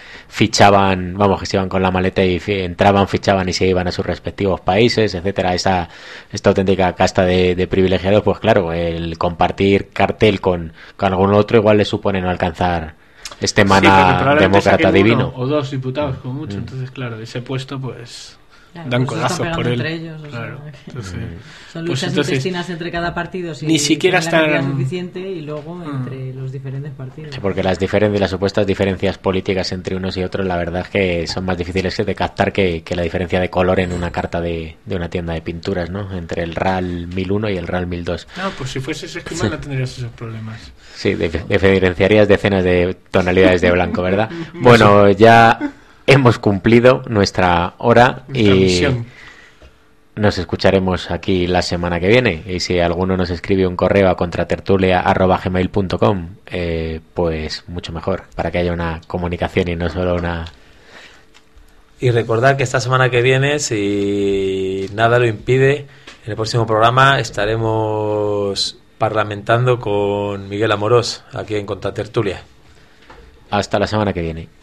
con la maleta y entraban, fichaban y se iban a sus respectivos países, etcétera. Esta auténtica casta de privilegiados, pues claro, el compartir cartel con algún otro igual le supone no alcanzar este maná demócrata divino. O 2 diputados con mucho, entonces claro, ese puesto pues... dan codazos por él. Ellos, claro. Entonces, son luchas intestinas entre cada partido. Ni siquiera están suficiente y luego entre los diferentes partidos. Sí, porque las supuestas diferencias políticas entre unos y otros, la verdad es que son más difíciles de captar que la diferencia de color en una carta de una tienda de pinturas, ¿no? Entre el RAL 1001 y el RAL 1002. No, pues si fueses esquimal no tendrías esos problemas. Sí, diferenciarías decenas de tonalidades de blanco, ¿verdad? Bueno, ya hemos cumplido nuestra hora y misión. nos escucharemos aquí la semana que viene. Y si alguno nos escribe un correo a contratertulia@gmail.com, pues mucho mejor, para que haya una comunicación y no solo una... Y recordad que esta semana que viene, si nada lo impide, en el próximo programa estaremos parlamentando con Miguel Amorós, aquí en Contratertulia. Hasta la semana que viene.